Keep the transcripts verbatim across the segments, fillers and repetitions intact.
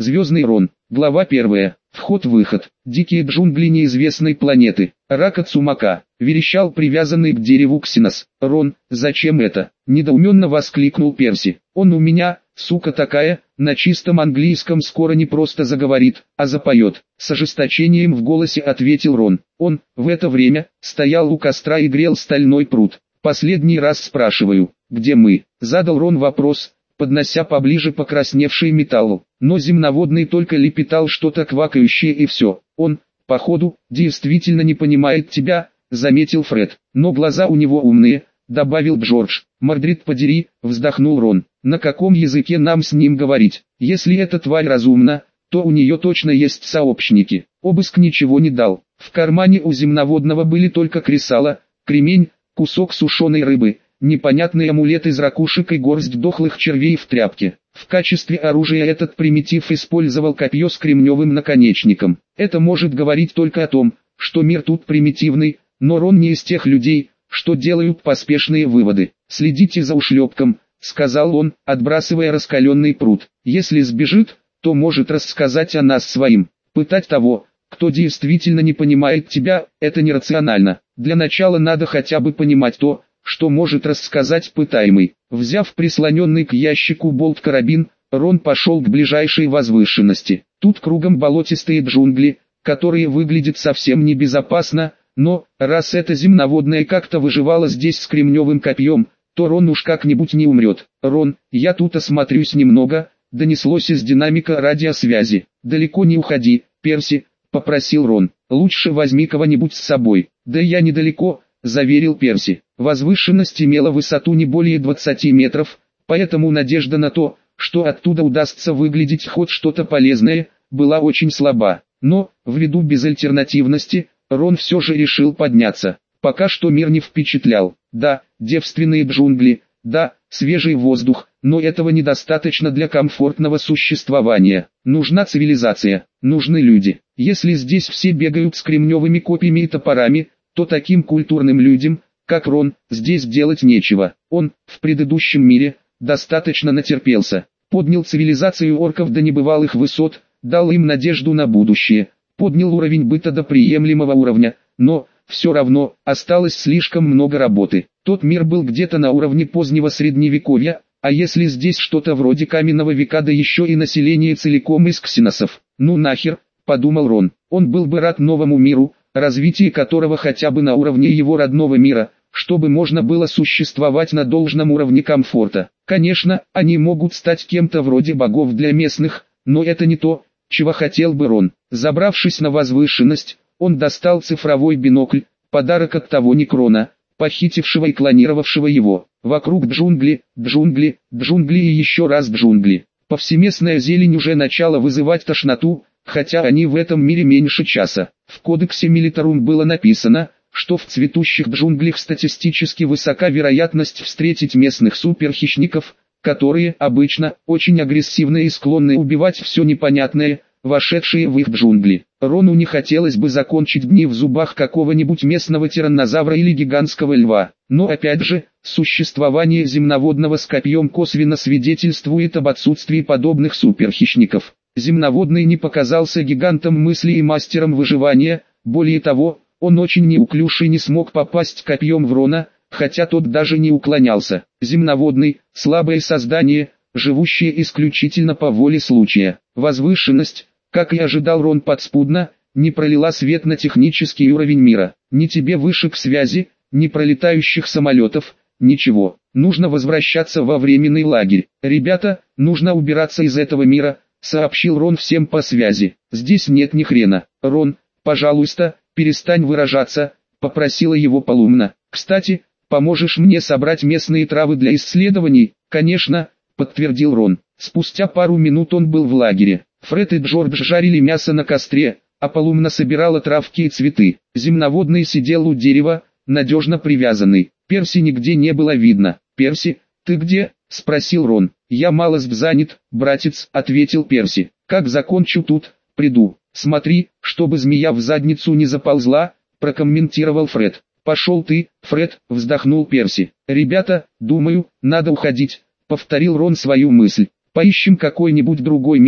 Звездный Рон. Глава первая. Вход-выход. Дикие джунгли неизвестной планеты. Рака Цумака. Верещал привязанный к дереву Ксенос. «Рон, зачем это?» – недоуменно воскликнул Перси. «Он у меня, сука такая, на чистом английском скоро не просто заговорит, а запоет». С ожесточением в голосе ответил Рон. Он, в это время, стоял у костра и грел стальной пруд. «Последний раз спрашиваю, где мы?» – задал Рон вопрос, поднося поближе покрасневший металл. Но земноводный только лепетал что-то квакающее и все. «Он, походу, действительно не понимает тебя», — заметил Фред. «Но глаза у него умные», — добавил Джордж. «Мордрид подери», — вздохнул Рон. «На каком языке нам с ним говорить? Если эта тварь разумна, то у нее точно есть сообщники». Обыск ничего не дал. В кармане у земноводного были только кресало, кремень, кусок сушеной рыбы, непонятный амулет из ракушек и горсть дохлых червей в тряпке. В качестве оружия этот примитив использовал копье с кремневым наконечником. Это может говорить только о том, что мир тут примитивный, но Рон не из тех людей, что делают поспешные выводы. «Следите за ушлепком», — сказал он, отбрасывая раскаленный пруд. «Если сбежит, то может рассказать о нас своим. Пытать того, кто действительно не понимает тебя, это нерационально. Для начала надо хотя бы понимать то, что может рассказать пытаемый». Взяв прислоненный к ящику болт-карабин, Рон пошел к ближайшей возвышенности. Тут кругом болотистые джунгли, которые выглядят совсем небезопасно, но, раз это земноводное как-то выживало здесь с кремневым копьем, то Рон уж как-нибудь не умрет. «Рон, я тут осмотрюсь немного», — донеслось из динамика радиосвязи. «Далеко не уходи, Перси», — попросил Рон. «Лучше возьми кого-нибудь с собой». «Да я недалеко», — заверил Перси. Возвышенность имела высоту не более двадцати метров, поэтому надежда на то, что оттуда удастся выглядеть хоть что-то полезное, была очень слаба. Но, ввиду безальтернативности, Рон все же решил подняться. Пока что мир не впечатлял. Да, девственные джунгли, да, свежий воздух, но этого недостаточно для комфортного существования. Нужна цивилизация, нужны люди. Если здесь все бегают с кремневыми копьями и топорами, то таким культурным людям, как Рон, здесь делать нечего. Он, в предыдущем мире, достаточно натерпелся, поднял цивилизацию орков до небывалых высот, дал им надежду на будущее, поднял уровень быта до приемлемого уровня, но, все равно, осталось слишком много работы. Тот мир был где-то на уровне позднего средневековья, а если здесь что-то вроде каменного века, да еще и население целиком из ксеносов, ну нахер, подумал Рон. Он был бы рад новому миру, развитие которого хотя бы на уровне его родного мира, чтобы можно было существовать на должном уровне комфорта. Конечно, они могут стать кем-то вроде богов для местных, но это не то, чего хотел бы Рон. Забравшись на возвышенность, он достал цифровой бинокль, подарок от того Некрона, похитившего и клонировавшего его. Вокруг джунгли, джунгли, джунгли и еще раз джунгли. Повсеместная зелень уже начала вызывать тошноту, хотя они в этом мире меньше часа. В кодексе Милитарум было написано, что в цветущих джунглях статистически высока вероятность встретить местных суперхищников, которые, обычно, очень агрессивны и склонны убивать все непонятное, вошедшие в их джунгли. Рону не хотелось бы закончить дни в зубах какого-нибудь местного тираннозавра или гигантского льва. Но опять же, существование земноводного с копьем косвенно свидетельствует об отсутствии подобных суперхищников. Земноводный не показался гигантом мысли и мастером выживания, более того, он очень неуклюж и не смог попасть копьем в Рона, хотя тот даже не уклонялся. Земноводный, слабое создание, живущее исключительно по воле случая. Возвышенность, как и ожидал Рон подспудно, не пролила свет на технический уровень мира. Ни тебе вышек связи, ни пролетающих самолетов, ничего. Нужно возвращаться во временный лагерь. «Ребята, нужно убираться из этого мира», — сообщил Рон всем по связи. «Здесь нет ни хрена». «Рон, пожалуйста, перестань выражаться», — попросила его Полумна. «Кстати, поможешь мне собрать местные травы для исследований?» «Конечно», — подтвердил Рон. Спустя пару минут он был в лагере. Фред и Джордж жарили мясо на костре, а Полумна собирала травки и цветы. Земноводный сидел у дерева, надежно привязанный. Перси нигде не было видно. «Перси, ты где?» — спросил Рон. «Я малость занят, братец», — ответил Перси. «Как закончу тут, приду. Смотри, чтобы змея в задницу не заползла», — прокомментировал Фред. «Пошел ты, Фред», — вздохнул Перси. «Ребята, думаю, надо уходить», — повторил Рон свою мысль. «Поищем какой-нибудь другой мир,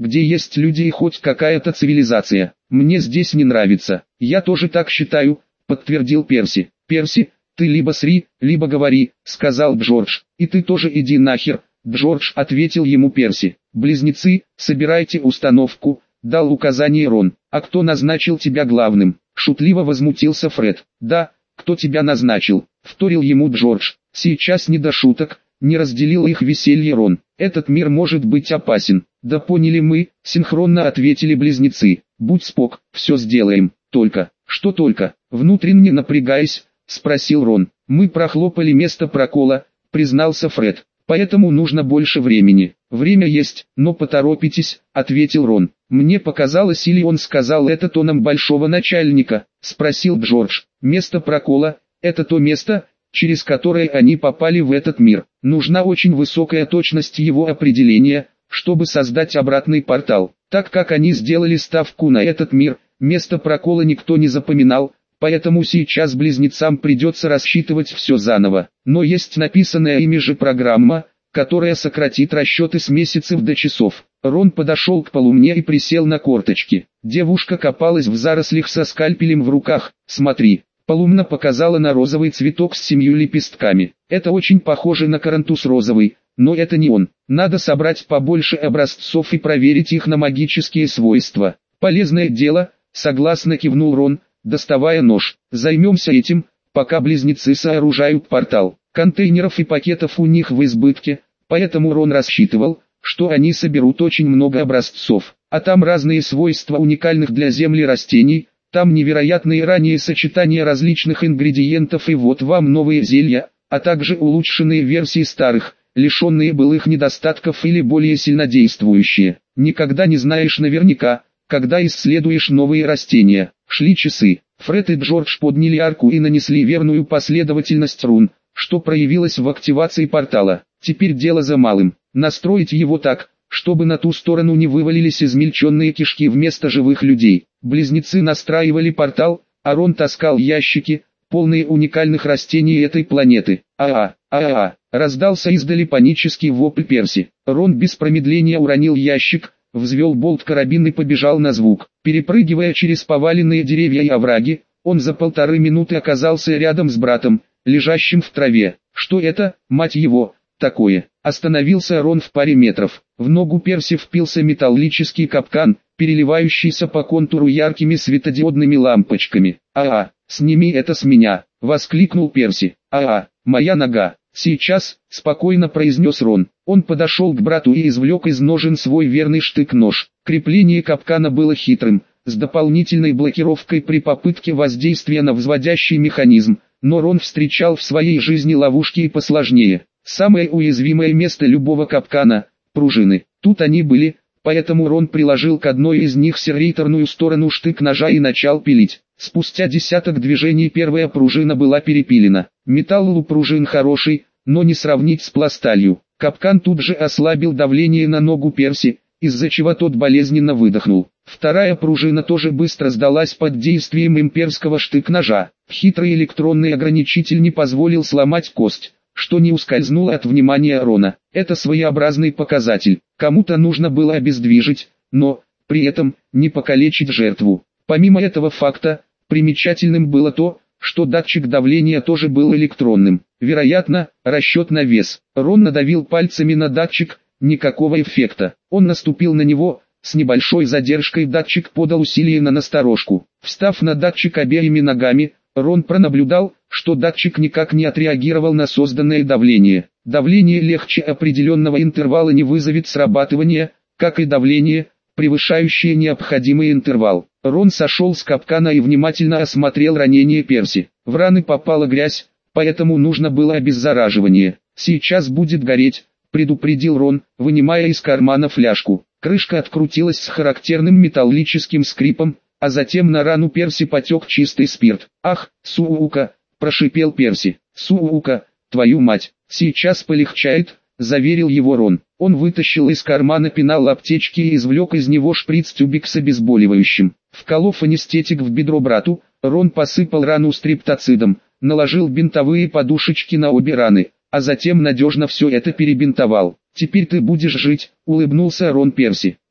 где есть люди и хоть какая-то цивилизация. Мне здесь не нравится. Я тоже так считаю, подтвердил Перси. Перси, ты либо сри, либо говори, сказал Джордж. И ты тоже иди нахер, Джордж, ответил ему Перси. Близнецы, собирайте установку, дал указание Рон. А кто назначил тебя главным? Шутливо возмутился Фред. Да, кто тебя назначил? Вторил ему Джордж. Сейчас не до шуток, не разделил их веселье Рон. Этот мир может быть опасен. Да поняли мы, синхронно ответили близнецы. Будь спок, все сделаем. Только, что только, внутренне напрягаясь, спросил Рон. Мы прохлопали место прокола, признался Фред. Поэтому нужно больше времени. Время есть, но поторопитесь, ответил Рон. Мне показалось, или он сказал это тоном большого начальника, спросил Джордж. Место прокола, это то место, через которое они попали в этот мир. Нужна очень высокая точность его определения, чтобы создать обратный портал. Так как они сделали ставку на этот мир, место прокола никто не запоминал, поэтому сейчас близнецам придется рассчитывать все заново. Но есть написанная ими же программа, которая сократит расчеты с месяцев до часов. Рон подошел к полумне и присел на корточки. Девушка копалась в зарослях со скальпелем в руках. «Смотри». Полумна показала на розовый цветок с семью лепестками. Это очень похоже на карантус розовый, но это не он. Надо собрать побольше образцов и проверить их на магические свойства. Полезное дело, согласно кивнул Рон, доставая нож. Займемся этим, пока близнецы сооружают портал. Контейнеров и пакетов у них в избытке, поэтому Рон рассчитывал, что они соберут очень много образцов. А там разные свойства уникальных для Земли растений. Там невероятные ранее сочетания различных ингредиентов, и вот вам новые зелья, а также улучшенные версии старых, лишенные былых недостатков или более сильнодействующие. Никогда не знаешь наверняка, когда исследуешь новые растения. Шли часы. Фред и Джордж подняли арку и нанесли верную последовательность рун, что проявилось в активации портала. Теперь дело за малым. Настроить его так, чтобы на ту сторону не вывалились измельченные кишки вместо живых людей. Близнецы настраивали портал, а Рон таскал ящики, полные уникальных растений этой планеты. «А-а, а-а!» — раздался издали панический вопль Перси. Рон без промедления уронил ящик, взвел болт карабин и побежал на звук. Перепрыгивая через поваленные деревья и овраги, он за полторы минуты оказался рядом с братом, лежащим в траве. «Что это, мать его, такое?» Остановился Рон в паре метров. В ногу Перси впился металлический капкан, переливающийся по контуру яркими светодиодными лампочками. «А-а, сними это с меня!» — воскликнул Перси. «А-а, моя нога!» «Сейчас», — спокойно произнес Рон. Он подошел к брату и извлек из ножен свой верный штык-нож. Крепление капкана было хитрым, с дополнительной блокировкой при попытке воздействия на взводящий механизм, но Рон встречал в своей жизни ловушки и посложнее. Самое уязвимое место любого капкана – пружины. Тут они были, поэтому Рон приложил к одной из них серейторную сторону штык-ножа и начал пилить. Спустя десяток движений первая пружина была перепилена. Металл у пружин хороший, но не сравнить с пласталью. Капкан тут же ослабил давление на ногу Перси, из-за чего тот болезненно выдохнул. Вторая пружина тоже быстро сдалась под действием имперского штык-ножа. Хитрый электронный ограничитель не позволил сломать кость, что не ускользнуло от внимания Рона. Это своеобразный показатель. Кому-то нужно было обездвижить, но, при этом, не покалечить жертву. Помимо этого факта, примечательным было то, что датчик давления тоже был электронным. Вероятно, расчет на вес. Рон надавил пальцами на датчик, никакого эффекта. Он наступил на него, с небольшой задержкой датчик подал усилие на насторожку. Встав на датчик обеими ногами, Рон пронаблюдал, что датчик никак не отреагировал на созданное давление. Давление легче определенного интервала не вызовет срабатывания, как и давление, превышающее необходимый интервал. Рон сошел с капкана и внимательно осмотрел ранение Перси. В раны попала грязь, поэтому нужно было обеззараживание. «Сейчас будет гореть», — предупредил Рон, вынимая из кармана фляжку. Крышка открутилась с характерным металлическим скрипом, а затем на рану Перси потек чистый спирт. «Ах, сука!» – прошипел Перси. «Сука, твою мать, сейчас полегчает», – заверил его Рон. Он вытащил из кармана пенал аптечки и извлек из него шприц-тюбик с обезболивающим. Вколов анестетик в бедро брату, Рон посыпал рану стриптоцидом, наложил бинтовые подушечки на обе раны, а затем надежно все это перебинтовал. «Теперь ты будешь жить», — улыбнулся Рон Перси.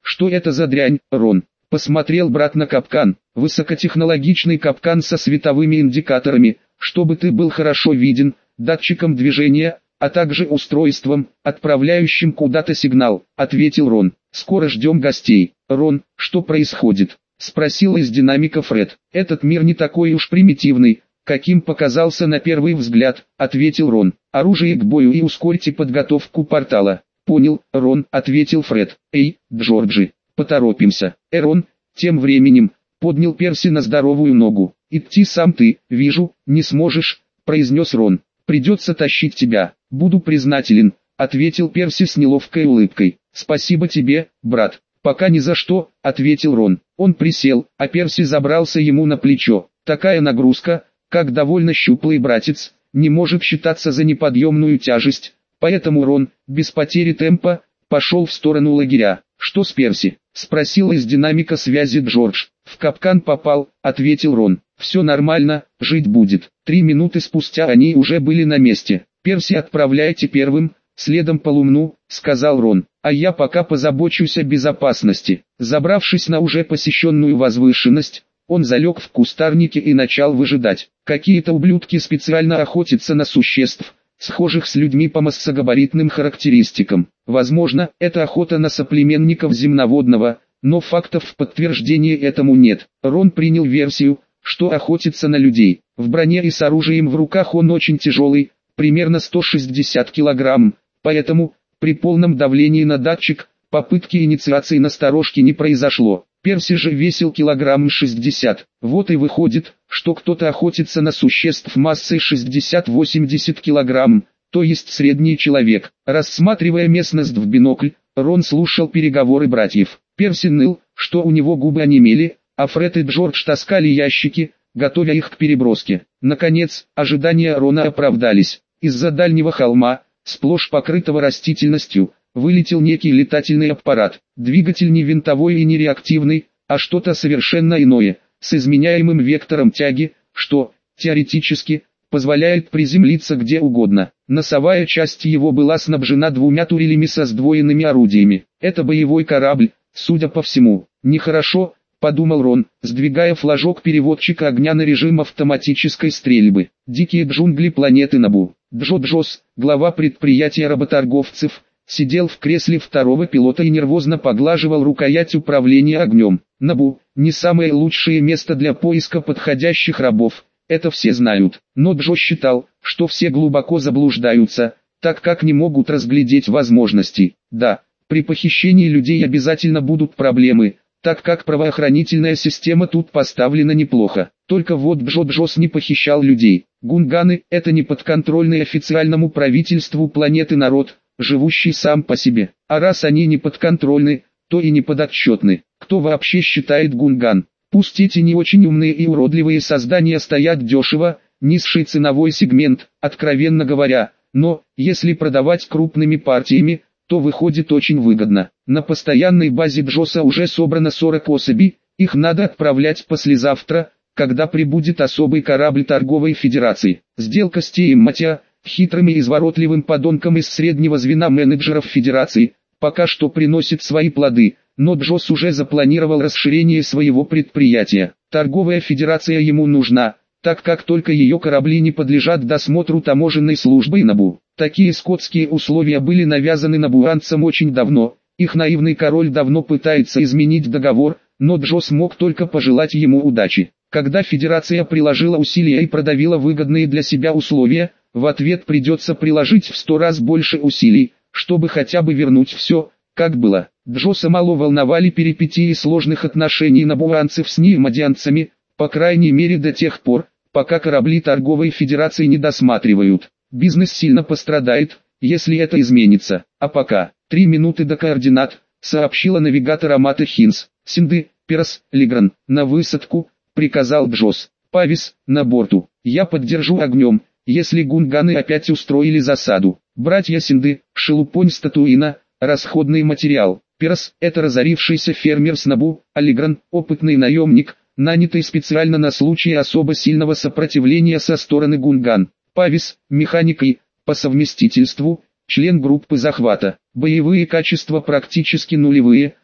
Что это за дрянь, Рон? Посмотрел брат на капкан, высокотехнологичный капкан со световыми индикаторами, чтобы ты был хорошо виден, датчиком движения, а также устройством, отправляющим куда-то сигнал, ответил Рон. Скоро ждем гостей. Рон, что происходит? Спросил из динамика Фред. Этот мир не такой уж примитивный, каким показался на первый взгляд, ответил Рон. Оружие к бою и ускорьте подготовку портала. Понял, Рон, ответил Фред. Эй, Джорджи, поторопимся. Эрон, тем временем, поднял Перси на здоровую ногу. Идти сам ты, вижу, не сможешь, произнес Рон. Придется тащить тебя. Буду признателен, ответил Перси с неловкой улыбкой. Спасибо тебе, брат. Пока ни за что, ответил Рон. Он присел, а Перси забрался ему на плечо. Такая нагрузка, как довольно щуплый братец, не может считаться за неподъемную тяжесть, поэтому Рон, без потери темпа, пошел в сторону лагеря. «Что с Перси?» — спросил из динамика связи Джордж. «В капкан попал», — ответил Рон. «Все нормально, жить будет». Три минуты спустя они уже были на месте. «Перси отправляйте первым, следом по Лумну», — сказал Рон. «А я пока позабочусь о безопасности». Забравшись на уже посещенную возвышенность, он залег в кустарнике и начал выжидать. Какие-то ублюдки специально охотятся на существ, схожих с людьми по массогабаритным характеристикам. Возможно, это охота на соплеменников земноводного, но фактов в подтверждение этому нет. Рон принял версию, что охотится на людей. В броне и с оружием в руках он очень тяжелый, примерно сто шестьдесят килограмм, поэтому, при полном давлении на датчик, попытки инициации насторожки не произошло. Перси же весил килограмм шестьдесят. Вот и выходит, что кто-то охотится на существ массой шестьдесят-восемьдесят килограмм, то есть средний человек. Рассматривая местность в бинокль, Рон слушал переговоры братьев. Перси ныл, что у него губы онемели, а Фред и Джордж таскали ящики, готовя их к переброске. Наконец, ожидания Рона оправдались. Из-за дальнего холма, сплошь покрытого растительностью, вылетел некий летательный аппарат. Двигатель не винтовой и не реактивный, а что-то совершенно иное, с изменяемым вектором тяги, что, теоретически, позволяет приземлиться где угодно. Носовая часть его была снабжена двумя турелями со сдвоенными орудиями. Это боевой корабль, судя по всему. Нехорошо, подумал Рон, сдвигая флажок переводчика огня на режим автоматической стрельбы. Дикие джунгли планеты Набу. Джо Джос, глава предприятия работорговцев, сидел в кресле второго пилота и нервозно поглаживал рукоять управления огнем. Набу – не самое лучшее место для поиска подходящих рабов, это все знают. Но Джо считал, что все глубоко заблуждаются, так как не могут разглядеть возможностей. Да, при похищении людей обязательно будут проблемы, так как правоохранительная система тут поставлена неплохо. Только вот Джо Джос не похищал людей. Гунганы – это не подконтрольный официальному правительству планеты народ, живущий сам по себе. А раз они не подконтрольны, то и не подотчетны. Кто вообще считает гунган? Пусть эти не очень умные и уродливые создания стоят дешево, низший ценовой сегмент, откровенно говоря, но, если продавать крупными партиями, то выходит очень выгодно. На постоянной базе Джоса уже собрано сорок особей, их надо отправлять послезавтра, когда прибудет особый корабль торговой федерации. Сделка с Тиэматиа, хитрым и изворотливым подонком из среднего звена менеджеров федерации, пока что приносит свои плоды, но Джос уже запланировал расширение своего предприятия. Торговая федерация ему нужна, так как только ее корабли не подлежат досмотру таможенной службы Набу. Такие скотские условия были навязаны набуанцам очень давно, их наивный король давно пытается изменить договор, но Джос мог только пожелать ему удачи. Когда федерация приложила усилия и продавила выгодные для себя условия, в ответ придется приложить в сто раз больше усилий, чтобы хотя бы вернуть все, как было. Джоса мало волновали перипетии сложных отношений набуанцев с ниимодианцами, по крайней мере до тех пор, пока корабли торговой федерации не досматривают. Бизнес сильно пострадает, если это изменится. А пока, три минуты до координат, сообщила навигатор Амата Хинс. Синды, Перс, Лигран, на высадку, приказал Джос. Павис, на борту. Я поддержу огнем, если гунганы опять устроили засаду. Братья Синды, Шелупонь Статуина, расходный материал. Перс – это разорившийся фермер с Набу, а Лигран – опытный наемник, нанятый специально на случай особо сильного сопротивления со стороны гунган. Павис – механик и, по совместительству, член группы захвата. Боевые качества практически нулевые,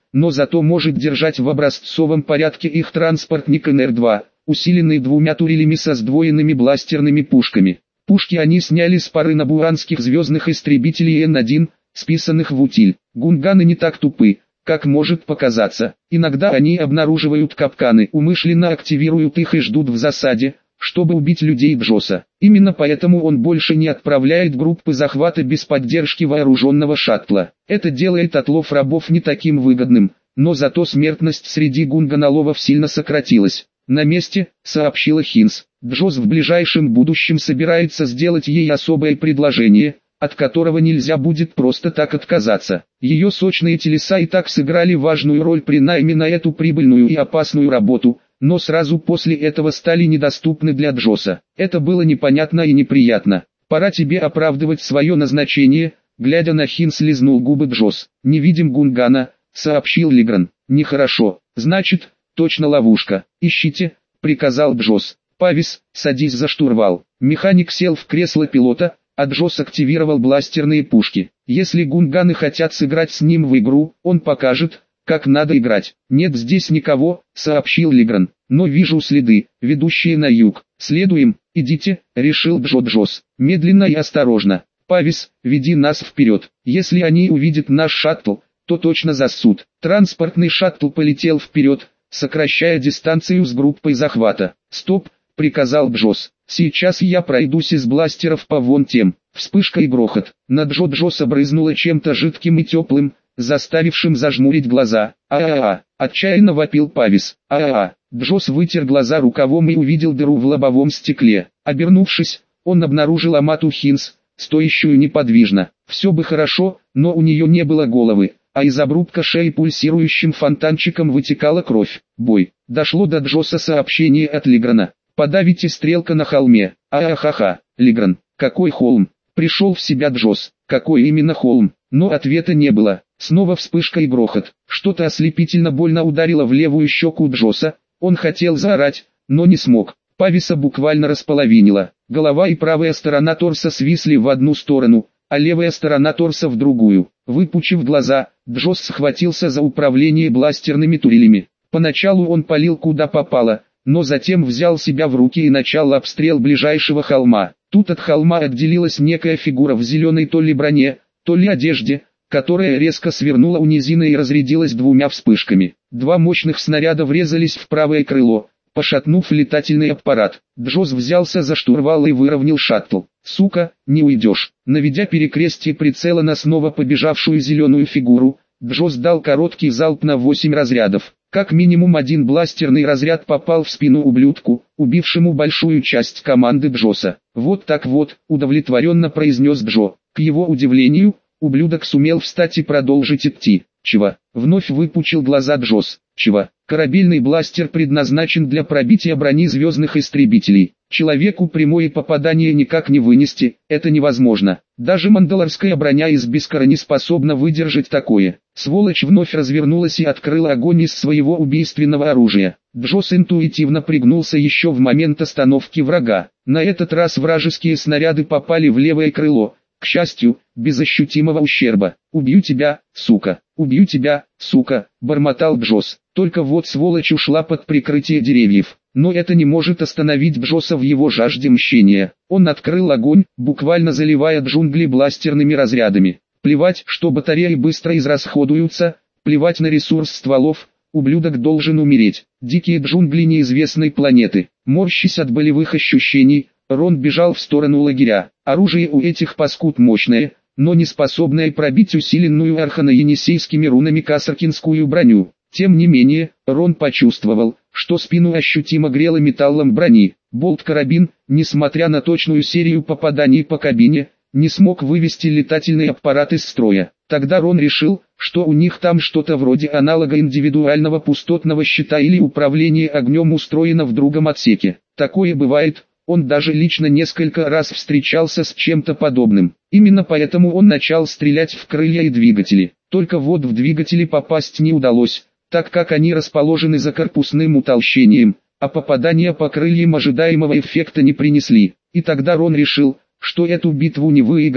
но зато может держать в образцовом порядке их транспортник эн эр два, усиленный двумя турелями со сдвоенными бластерными пушками. Пушки они сняли с пары набуранских звездных истребителей эн один, списанных в утиль. Гунганы не так тупы, как может показаться. Иногда они обнаруживают капканы, умышленно активируют их и ждут в засаде, чтобы убить людей Джоса. Именно поэтому он больше не отправляет группы захвата без поддержки вооруженного шаттла. Это делает отлов рабов не таким выгодным, но зато смертность среди гунганаловов сильно сократилась. «На месте», — сообщила Хинс. «Джос в ближайшем будущем собирается сделать ей особое предложение, от которого нельзя будет просто так отказаться. Ее сочные телеса и так сыграли важную роль при найме на эту прибыльную и опасную работу, но сразу после этого стали недоступны для Джоса. Это было непонятно и неприятно. Пора тебе оправдывать свое назначение», — глядя на Хинс лизнул губы Джос. «Не видим Гунгана», — сообщил Лигран. «Нехорошо. Значит, точно ловушка. Ищите», — приказал Джос. «Павис, садись за штурвал». Механик сел в кресло пилота, а Джос активировал бластерные пушки. Если гунганы хотят сыграть с ним в игру, он покажет, как надо играть. «Нет здесь никого», — сообщил Лигран. «Но вижу следы, ведущие на юг. Следуем, идите», — решил Джо Джос. «Медленно и осторожно. Павис, веди нас вперед. Если они увидят наш шаттл, то точно засут». Транспортный шаттл полетел вперед, сокращая дистанцию с группой захвата. «Стоп», — приказал Джос. «Сейчас я пройдусь из бластеров по вон тем». Вспышка и грохот. На Джо Джоса брызнуло чем-то жидким и теплым, заставившим зажмурить глаза. «А-а-а!» — отчаянно вопил Павис. «А-а-а!» Джос вытер глаза рукавом и увидел дыру в лобовом стекле. Обернувшись, он обнаружил Амату Хинс, стоящую неподвижно. Все бы хорошо, но у нее не было головы, а из обрубка шеи пульсирующим фонтанчиком вытекала кровь. «Бой!» Дошло до Джоса сообщение от Лиграна. «Подавите стрелка на холме». «А-а-ха-ха!» Лигран. «Какой холм?» Пришел в себя Джос. «Какой именно холм?» Но ответа не было. Снова вспышка и грохот. Что-то ослепительно больно ударило в левую щеку Джоса. Он хотел заорать, но не смог. Пависа буквально располовинило. Голова и правая сторона торса свисли в одну сторону, а левая сторона торса в другую. Выпучив глаза, Джос схватился за управление бластерными турелями. Поначалу он палил куда попало, но затем взял себя в руки и начал обстрел ближайшего холма. Тут от холма отделилась некая фигура в зеленой то ли броне, то ли одежде, которая резко свернула у низины и разрядилась двумя вспышками. Два мощных снаряда врезались в правое крыло, пошатнув летательный аппарат. Джос взялся за штурвал и выровнял шаттл. «Сука, не уйдешь!» Наведя перекрестие прицела на снова побежавшую зеленую фигуру, Джос дал короткий залп на восемь разрядов. Как минимум один бластерный разряд попал в спину ублюдку, убившему большую часть команды Джоса. «Вот так вот», — удовлетворенно произнес Джо. К его удивлению, ублюдок сумел встать и продолжить идти. «Чего?» — вновь выпучил глаза Джос. «Чего?» Корабельный бластер предназначен для пробития брони звездных истребителей. Человеку прямое попадание никак не вынести, это невозможно. Даже мандалорская броня из Бескара не способна выдержать такое. Сволочь вновь развернулась и открыла огонь из своего убийственного оружия. Джос интуитивно пригнулся еще в момент остановки врага. На этот раз вражеские снаряды попали в левое крыло. К счастью, без ощутимого ущерба. «Убью тебя, сука! Убью тебя, сука!» — бормотал Джос. Только вот сволочь ушла под прикрытие деревьев. Но это не может остановить Джоса в его жажде мщения. Он открыл огонь, буквально заливая джунгли бластерными разрядами. Плевать, что батареи быстро израсходуются, плевать на ресурс стволов, ублюдок должен умереть. Дикие джунгли неизвестной планеты. Морщась от болевых ощущений, Рон бежал в сторону лагеря. Оружие у этих паскуд мощное, но не способное пробить усиленную арханоенисейскими рунами касаркинскую броню. Тем не менее, Рон почувствовал, что спину ощутимо грело металлом брони. Болт-карабин, несмотря на точную серию попаданий по кабине, не смог вывести летательный аппарат из строя. Тогда Рон решил, что у них там что-то вроде аналога индивидуального пустотного щита или управление огнем устроено в другом отсеке. Такое бывает. Он даже лично несколько раз встречался с чем-то подобным. Именно поэтому он начал стрелять в крылья и двигатели. Только вот в двигатели попасть не удалось, так как они расположены за корпусным утолщением, а попадания по крыльям ожидаемого эффекта не принесли. И тогда Рон решил, что эту битву не выиграть,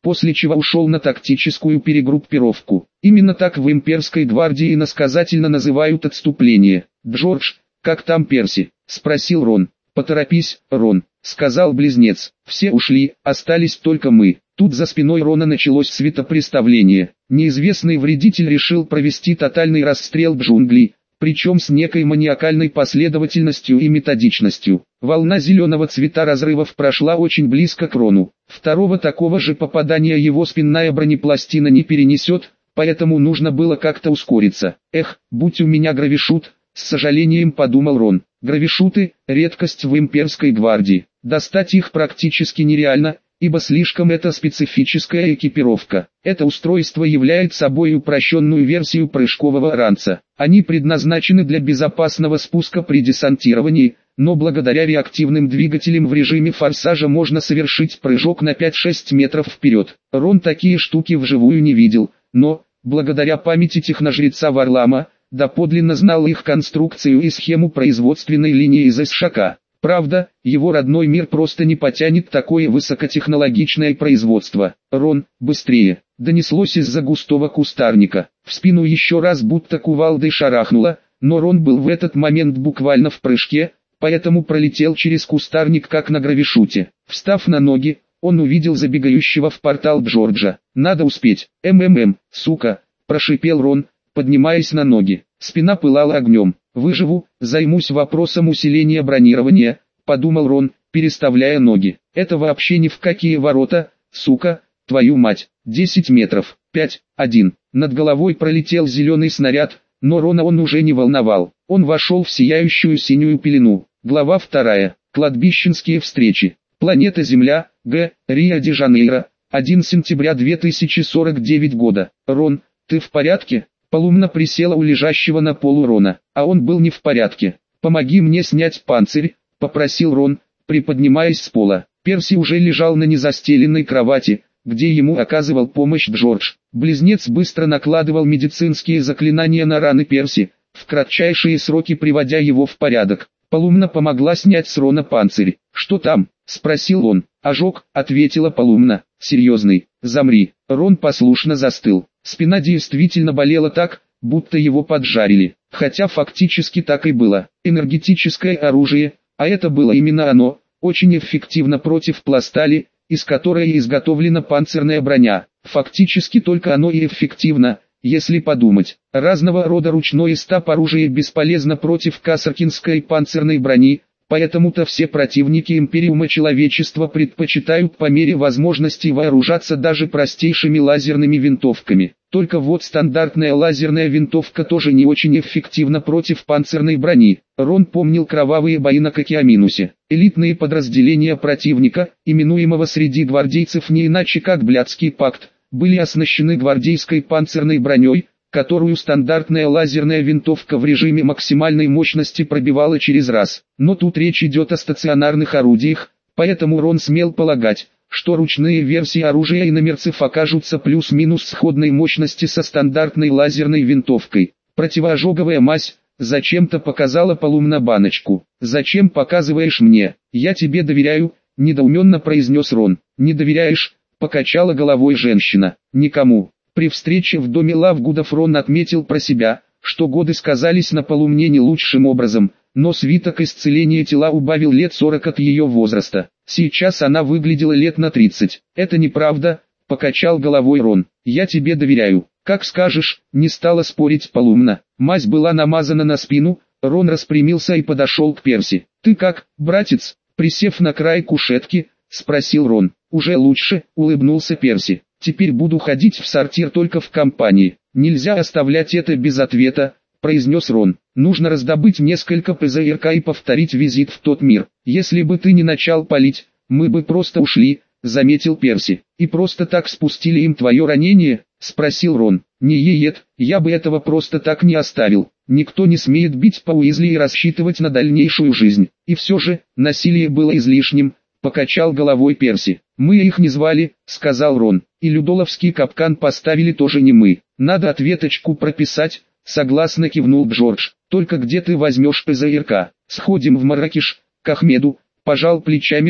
после чего ушел на тактическую перегруппировку. Именно так в имперской гвардии иносказательно называют отступление. «Джордж, как там Перси?» — спросил Рон. «Поторопись, Рон», — сказал близнец. «Все ушли, остались только мы». Тут за спиной Рона началось светопреставление. Неизвестный вредитель решил провести тотальный расстрел джунглей, причем с некой маниакальной последовательностью и методичностью. Волна зеленого цвета разрывов прошла очень близко к Рону. Второго такого же попадания его спинная бронепластина не перенесет, поэтому нужно было как-то ускориться. «Эх, будь у меня гравишут», — с сожалением подумал Рон. Гравишуты — редкость в имперской гвардии. Достать их практически нереально, ибо слишком это специфическая экипировка. Это устройство является собой упрощенную версию прыжкового ранца. Они предназначены для безопасного спуска при десантировании, но благодаря реактивным двигателям в режиме форсажа можно совершить прыжок на пять-шесть метров вперед. Рон такие штуки вживую не видел, но, благодаря памяти техножреца Варлама, доподлинно знал их конструкцию и схему производственной линии из СШК. Правда, его родной мир просто не потянет такое высокотехнологичное производство. «Рон, быстрее!» — донеслось из-за густого кустарника. В спину еще раз будто кувалдой шарахнуло, но Рон был в этот момент буквально в прыжке, поэтому пролетел через кустарник как на гравишуте. Встав на ноги, он увидел забегающего в портал Джорджа. «Надо успеть! МММ, сука!» — прошипел Рон, поднимаясь на ноги. Спина пылала огнем. «Выживу, займусь вопросом усиления бронирования», — подумал Рон, переставляя ноги. «Это вообще ни в какие ворота, сука, твою мать». Десять метров. Пять. Один. Над головой пролетел зеленый снаряд, но Рона он уже не волновал. Он вошел в сияющую синюю пелену. Глава вторая. Кладбищенские встречи. Планета Земля, Г. Рио-де-Жанейро. первого сентября две тысячи сорок девятого года. «Рон, ты в порядке?» Полумна присела у лежащего на полу Рона, а он был не в порядке. «Помоги мне снять панцирь», — попросил Рон, приподнимаясь с пола. Перси уже лежал на незастеленной кровати, где ему оказывал помощь Джордж. Близнец быстро накладывал медицинские заклинания на раны Перси, в кратчайшие сроки приводя его в порядок. Полумна помогла снять с Рона панцирь. «Что там?» — спросил он. «Ожог», — ответила Полумна. «Серьезный. Замри». Рон послушно застыл. Спина действительно болела так, будто его поджарили. Хотя фактически так и было. Энергетическое оружие, а это было именно оно, очень эффективно против пластали, из которой изготовлена панцирная броня. Фактически только оно и эффективно, если подумать. Разного рода ручное стаб оружие бесполезно против касаркинской панцирной брони, поэтому-то все противники Империума человечества предпочитают по мере возможности вооружаться даже простейшими лазерными винтовками. Только вот стандартная лазерная винтовка тоже не очень эффективна против панцирной брони. Рон помнил кровавые бои на Кокиаминусе. Элитные подразделения противника, именуемого среди гвардейцев не иначе как Блядский пакт, были оснащены гвардейской панцирной броней, которую стандартная лазерная винтовка в режиме максимальной мощности пробивала через раз. Но тут речь идет о стационарных орудиях, поэтому Рон смел полагать, что ручные версии оружия иномерцев окажутся плюс-минус сходной мощности со стандартной лазерной винтовкой. Противоожоговая мазь, зачем-то показала Полумна баночку. «Зачем показываешь мне? Я тебе доверяю», — недоуменно произнес Рон. «Не доверяешь?» — покачала головой женщина. «Никому». При встрече в доме Лавгудов Рон отметил про себя, что годы сказались на Полумне не лучшим образом, но свиток исцеления тела убавил лет сорок от ее возраста. Сейчас она выглядела лет на тридцать. «Это неправда», — покачал головой Рон. «Я тебе доверяю». «Как скажешь», — не стала спорить Полумна. Мазь была намазана на спину, Рон распрямился и подошел к Перси. «Ты как, братец?» Присев на край кушетки, спросил Рон. «Уже лучше», — улыбнулся Перси. «Теперь буду ходить в сортир только в компании». «Нельзя оставлять это без ответа», — произнес Рон. «Нужно раздобыть несколько ПЗРК и повторить визит в тот мир. Если бы ты не начал палить, мы бы просто ушли», — заметил Перси. «И просто так спустили им твое ранение?» — спросил Рон. «Не ед, я бы этого просто так не оставил. Никто не смеет бить по Уизли и рассчитывать на дальнейшую жизнь. И все же, насилие было излишним», — покачал головой Перси. «Мы их не звали», — сказал Рон. «И Людоловский капкан поставили тоже не мы. Надо ответочку прописать», — согласно кивнул Джордж. «Только где ты возьмешь ПЗРК? Сходим в Марракеш, к Ахмеду», — пожал плечами Рон.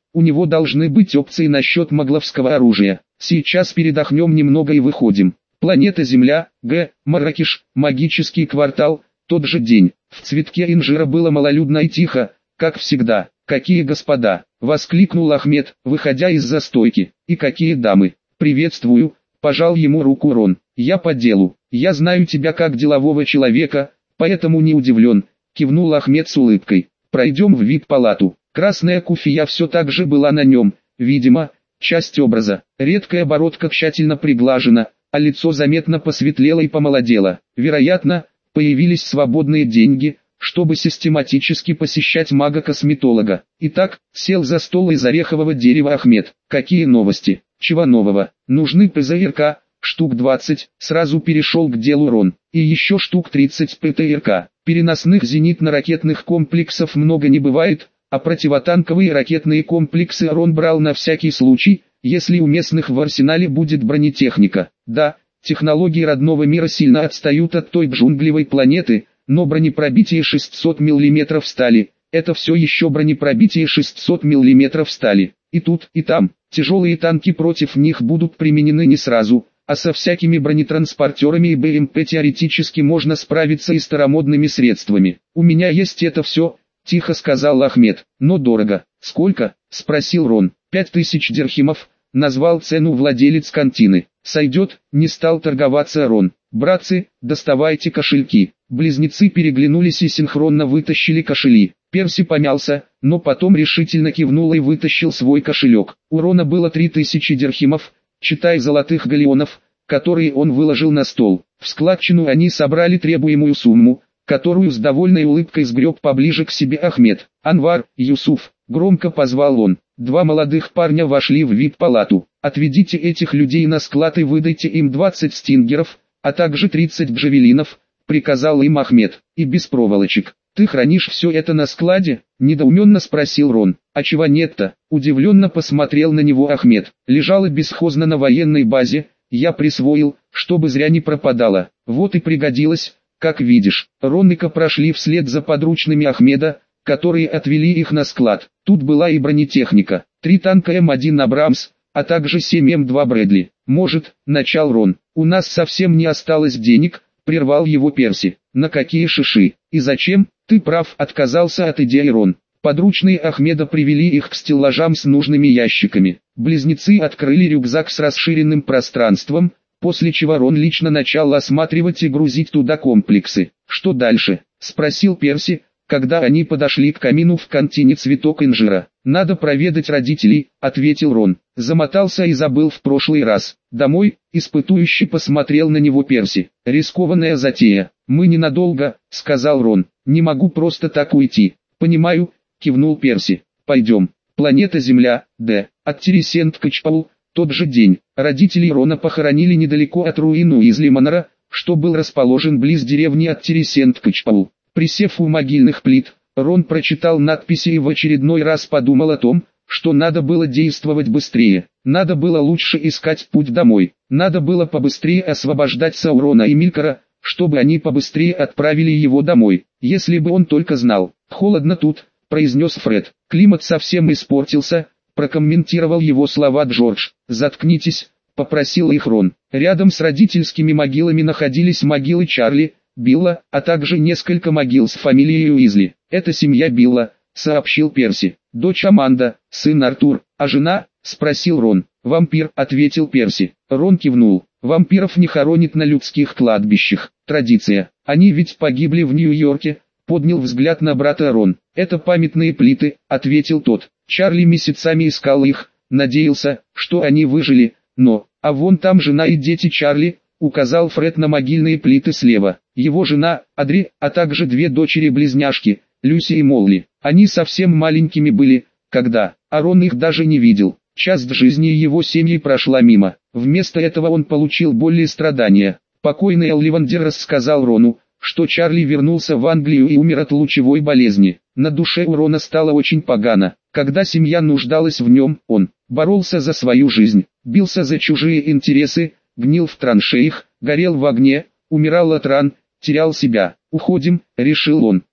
У него должны быть опции насчет магловского оружия. Сейчас передохнем немного и выходим. Планета Земля, Г, Марракеш, магический квартал, тот же день. В цветке инжира было малолюдно и тихо, как всегда. «Какие господа!» — воскликнул Ахмед, выходя из застойки. «И какие дамы!» «Приветствую!» — пожал ему руку Рон. «Я по делу. Я знаю тебя как делового человека, поэтому не удивлен», — кивнул Ахмед с улыбкой. «Пройдем в ви ай пи-палату». Красная куфия все так же была на нем, видимо, часть образа. Редкая бородка тщательно приглажена, а лицо заметно посветлело и помолодело. Вероятно, появились свободные деньги, чтобы систематически посещать мага-косметолога. Итак, сел за стол из орехового дерева Ахмед. «Какие новости? Чего нового? Нужны ПЗРК, штук двадцать, сразу перешел к делу Рон. И еще штук тридцать ПТРК. Переносных зенитно-ракетных комплексов много не бывает, а противотанковые ракетные комплексы Рон брал на всякий случай, если у местных в арсенале будет бронетехника. Да, технологии родного мира сильно отстают от той джунглевой планеты, но бронепробитие шестьсот миллиметров стали, это все еще бронепробитие шестьсот миллиметров стали. И тут, и там, тяжелые танки против них будут применены не сразу, а со всякими бронетранспортерами и БМП теоретически можно справиться и старомодными средствами. «У меня есть это все», — тихо сказал Ахмед. «Но дорого». «Сколько?» — спросил Рон. «Пять тысяч дирхимов», — назвал цену владелец кантины. «Сойдет», — не стал торговаться Рон. «Братцы, доставайте кошельки». Близнецы переглянулись и синхронно вытащили кошели. Перси помялся, но потом решительно кивнул и вытащил свой кошелек. У Рона было три тысячи дирхимов, читай золотых галеонов, которые он выложил на стол. В складчину они собрали требуемую сумму, которую с довольной улыбкой сгреб поближе к себе Ахмед. «Анвар, Юсуф», — громко позвал он. Два молодых парня вошли в ви ай пи-палату. «Отведите этих людей на склад и выдайте им двадцать стингеров, а также тридцать джавелинов», — приказал им Ахмед. «И без проволочек». «Ты хранишь все это на складе?» — недоуменно спросил Рон. «А чего нет-то?» — удивленно посмотрел на него Ахмед. «Лежало бесхозно на военной базе, я присвоил, чтобы зря не пропадало. Вот и пригодилось, как видишь». Рон и Ка прошли вслед за подручными Ахмеда, которые отвели их на склад. Тут была и бронетехника, три танка эм один Абрамс, а также семь эм два Брэдли. «Может», — начал Рон. «У нас совсем не осталось денег», — прервал его Перси. «На какие шиши? И зачем?» «Ты прав», — отказался от идеи Рон. Подручные Ахмеда привели их к стеллажам с нужными ящиками. Близнецы открыли рюкзак с расширенным пространством, после чего Рон лично начал осматривать и грузить туда комплексы. «Что дальше?» — спросил Перси, когда они подошли к камину в кантине «Цветок инжира». «Надо проведать родителей», — ответил Рон. Замотался и забыл в прошлый раз. «Домой?» — испытующе посмотрел на него Перси. «Рискованная затея. Мы ненадолго», — сказал Рон. «Не могу просто так уйти». «Понимаю», — кивнул Перси. «Пойдем». Планета Земля, Д. От Тересент-Качпаул, тот же день. Родителей Рона похоронили недалеко от руин Уизли-Манора, что был расположен близ деревни от Тересент-Качпаул. Присев у могильных плит, Рон прочитал надписи и в очередной раз подумал о том, что надо было действовать быстрее. Надо было лучше искать путь домой. Надо было побыстрее освобождать Саурона и Милькара, чтобы они побыстрее отправили его домой. Если бы он только знал. «Холодно тут», — произнес Фред. «Климат совсем испортился», — прокомментировал его слова Джордж. «Заткнитесь», — попросил их Рон. Рядом с родительскими могилами находились могилы Чарли, Билла, а также несколько могил с фамилией Уизли. «Это семья Билла», — сообщил Перси. «Дочь Аманда, сын Артур, а жена?» — спросил Рон. «Вампир», — ответил Перси. Рон кивнул. «Вампиров не хоронят на людских кладбищах. Традиция. Они ведь погибли в Нью-Йорке», — поднял взгляд на брата Рон. «Это памятные плиты», — ответил тот. «Чарли месяцами искал их, надеялся, что они выжили, но... А вон там жена и дети Чарли», — указал Фред на могильные плиты слева. «Его жена, Адри, а также две дочери-близняшки, Люси и Молли. Они совсем маленькими были, когда, а Рон их даже не видел. Часть жизни его семьи прошла мимо. Вместо этого он получил боль и страдания. Покойный Оливандер рассказал Рону, что Чарли вернулся в Англию и умер от лучевой болезни. На душе у Рона стало очень погано. Когда семья нуждалась в нем, он боролся за свою жизнь, бился за чужие интересы, гнил в траншеях, горел в огне, умирал от ран, терял себя. «Уходим», — решил он.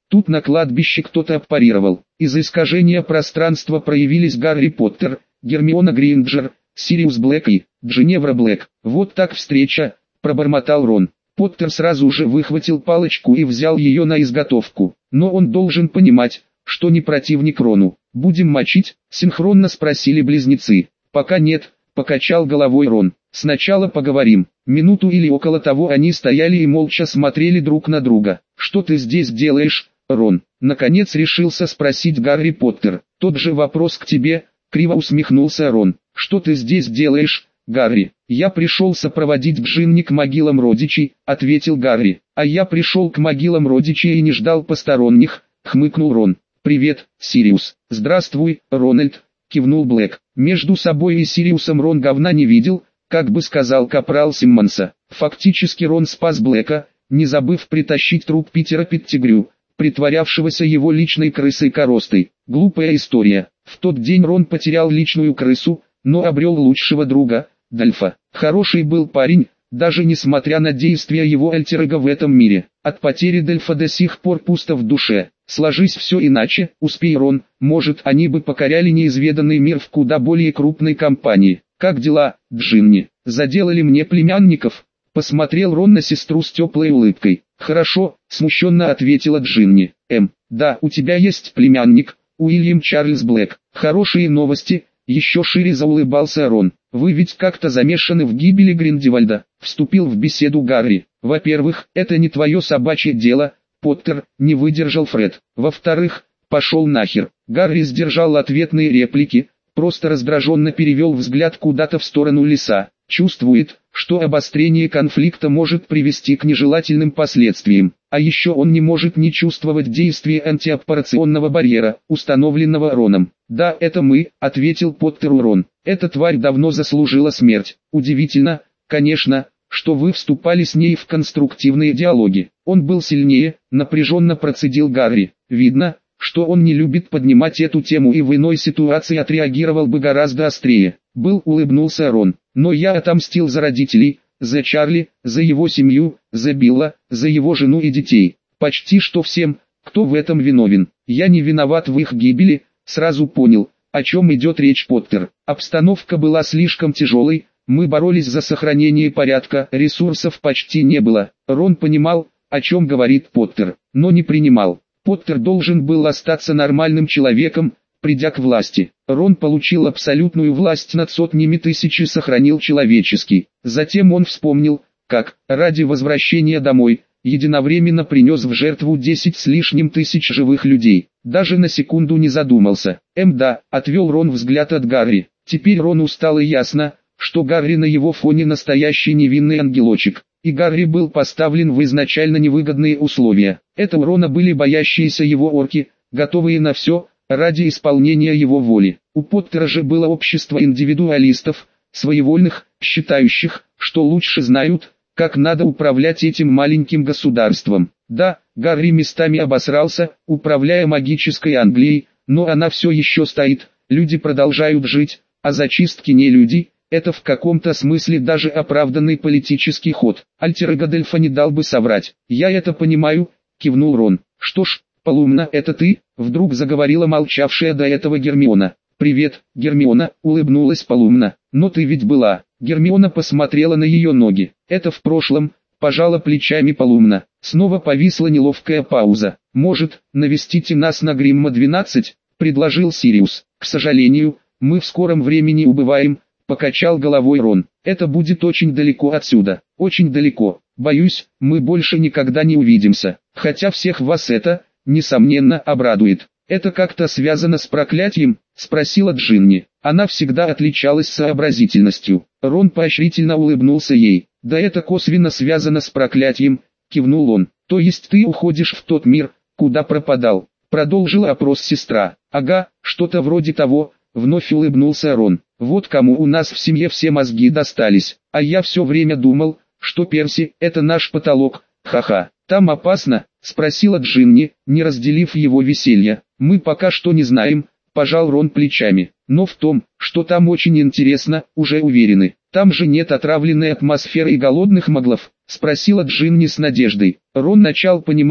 Тут на кладбище кто-то парировал. Из искажения пространства проявились Гарри Поттер, Гермиона Грейнджер, Сириус Блэк и Джиневра Блэк. «Вот так встреча», — пробормотал Рон. Поттер сразу же выхватил палочку и взял ее на изготовку. Но он должен понимать, что не противник Рону. «Будем мочить?» — синхронно спросили близнецы. «Пока нет», — покачал головой Рон. «Сначала поговорим». Минуту или около того они стояли и молча смотрели друг на друга. «Что ты здесь делаешь, Рон?» — наконец решился спросить Гарри Поттер. «Тот же вопрос к тебе», — криво усмехнулся Рон. «Что ты здесь делаешь, Гарри?» «Я пришел сопроводить Джинни к могилам родичей», — ответил Гарри. «А я пришел к могилам родичей и не ждал посторонних», — хмыкнул Рон. «Привет, Сириус». «Здравствуй, Рональд», — кивнул Блэк. Между собой и Сириусом Рон говна не видел, как бы сказал капрал Симмонса. Фактически Рон спас Блэка, не забыв притащить труп Питера Петтигрю, притворявшегося его личной крысой-коростой. Глупая история. В тот день Рон потерял личную крысу, но обрел лучшего друга, Дольфа. Хороший был парень, даже несмотря на действия его альтер-эго в этом мире. От потери Дольфа до сих пор пусто в душе. Сложись все иначе, успей Рон, может они бы покоряли неизведанный мир в куда более крупной компании. «Как дела, Джинни? Заделали мне племянников?» Посмотрел Рон на сестру с теплой улыбкой. «Хорошо», — смущенно ответила Джинни. «Эм, да, у тебя есть племянник, Уильям Чарльз Блэк. Хорошие новости», — еще шире заулыбался Рон. «Вы ведь как-то замешаны в гибели Гриндевальда», — вступил в беседу Гарри. «Во-первых, это не твое собачье дело, Поттер», — не выдержал Фред. «Во-вторых, пошел нахер». Гарри сдержал ответные реплики, просто раздраженно перевел взгляд куда-то в сторону леса. Чувствует, что обострение конфликта может привести к нежелательным последствиям. А еще он не может не чувствовать действия антиаппарационного барьера, установленного Роном. «Да, это мы», — ответил Поттеру Рон. «Эта тварь давно заслужила смерть. Удивительно, конечно, что вы вступали с ней в конструктивные диалоги». «Он был сильнее», — напряженно процедил Гарри. «Видно, что он не любит поднимать эту тему и в иной ситуации отреагировал бы гораздо острее». Был, улыбнулся Рон. «Но я отомстил за родителей, за Чарли, за его семью, за Билла, за его жену и детей. Почти что всем, кто в этом виновен. Я не виноват в их гибели», — сразу понял, о чем идет речь Поттер. «Обстановка была слишком тяжелой, мы боролись за сохранение порядка, ресурсов почти не было». Рон понимал, о чем говорит Поттер, но не принимал. Поттер должен был остаться нормальным человеком, придя к власти. Рон получил абсолютную власть над сотнями тысяч и сохранил человеческий. Затем он вспомнил, как, ради возвращения домой, единовременно принес в жертву десять с лишним тысяч живых людей. Даже на секунду не задумался. «Эм да», — отвел Рон взгляд от Гарри. Теперь Рону стало ясно, что Гарри на его фоне настоящий невинный ангелочек. И Гарри был поставлен в изначально невыгодные условия. Это у Рона были боящиеся его орки, готовые на все, ради исполнения его воли. У Поттера же было общество индивидуалистов, своевольных, считающих, что лучше знают, как надо управлять этим маленьким государством. Да, Гарри местами обосрался, управляя магической Англией, но она все еще стоит, люди продолжают жить, а зачистки не люди. Это в каком-то смысле даже оправданный политический ход. Альтер-эго Дельфа не дал бы соврать. «Я это понимаю», — кивнул Рон. «Что ж, Полумна, это ты?» — вдруг заговорила молчавшая до этого Гермиона. «Привет, Гермиона», — улыбнулась Полумна. «Но ты ведь была». Гермиона посмотрела на ее ноги. «Это в прошлом», — пожала плечами Полумна. Снова повисла неловкая пауза. «Может, навестите нас на Гримма двенадцать?» — предложил Сириус. «К сожалению, мы в скором времени убываем», — покачал головой Рон. «Это будет очень далеко отсюда, очень далеко. Боюсь, мы больше никогда не увидимся. Хотя всех вас это, несомненно, обрадует». «Это как-то связано с проклятием?» — спросила Джинни. Она всегда отличалась сообразительностью. Рон поощрительно улыбнулся ей. «Да это косвенно связано с проклятием», — кивнул он. «То есть ты уходишь в тот мир, куда пропадал?» — продолжила опрос сестра. «Ага, что-то вроде того», — вновь улыбнулся Рон. «Вот кому у нас в семье все мозги достались. А я все время думал, что Перси — это наш потолок, ха-ха. Там опасно?» — спросила Джинни, не разделив его веселья. «Мы пока что не знаем», — пожал Рон плечами. «Но в том, что там очень интересно, уже уверены. Там же нет отравленной атмосферы и голодных маглов?» — спросила Джинни с надеждой. Рон начал понимать,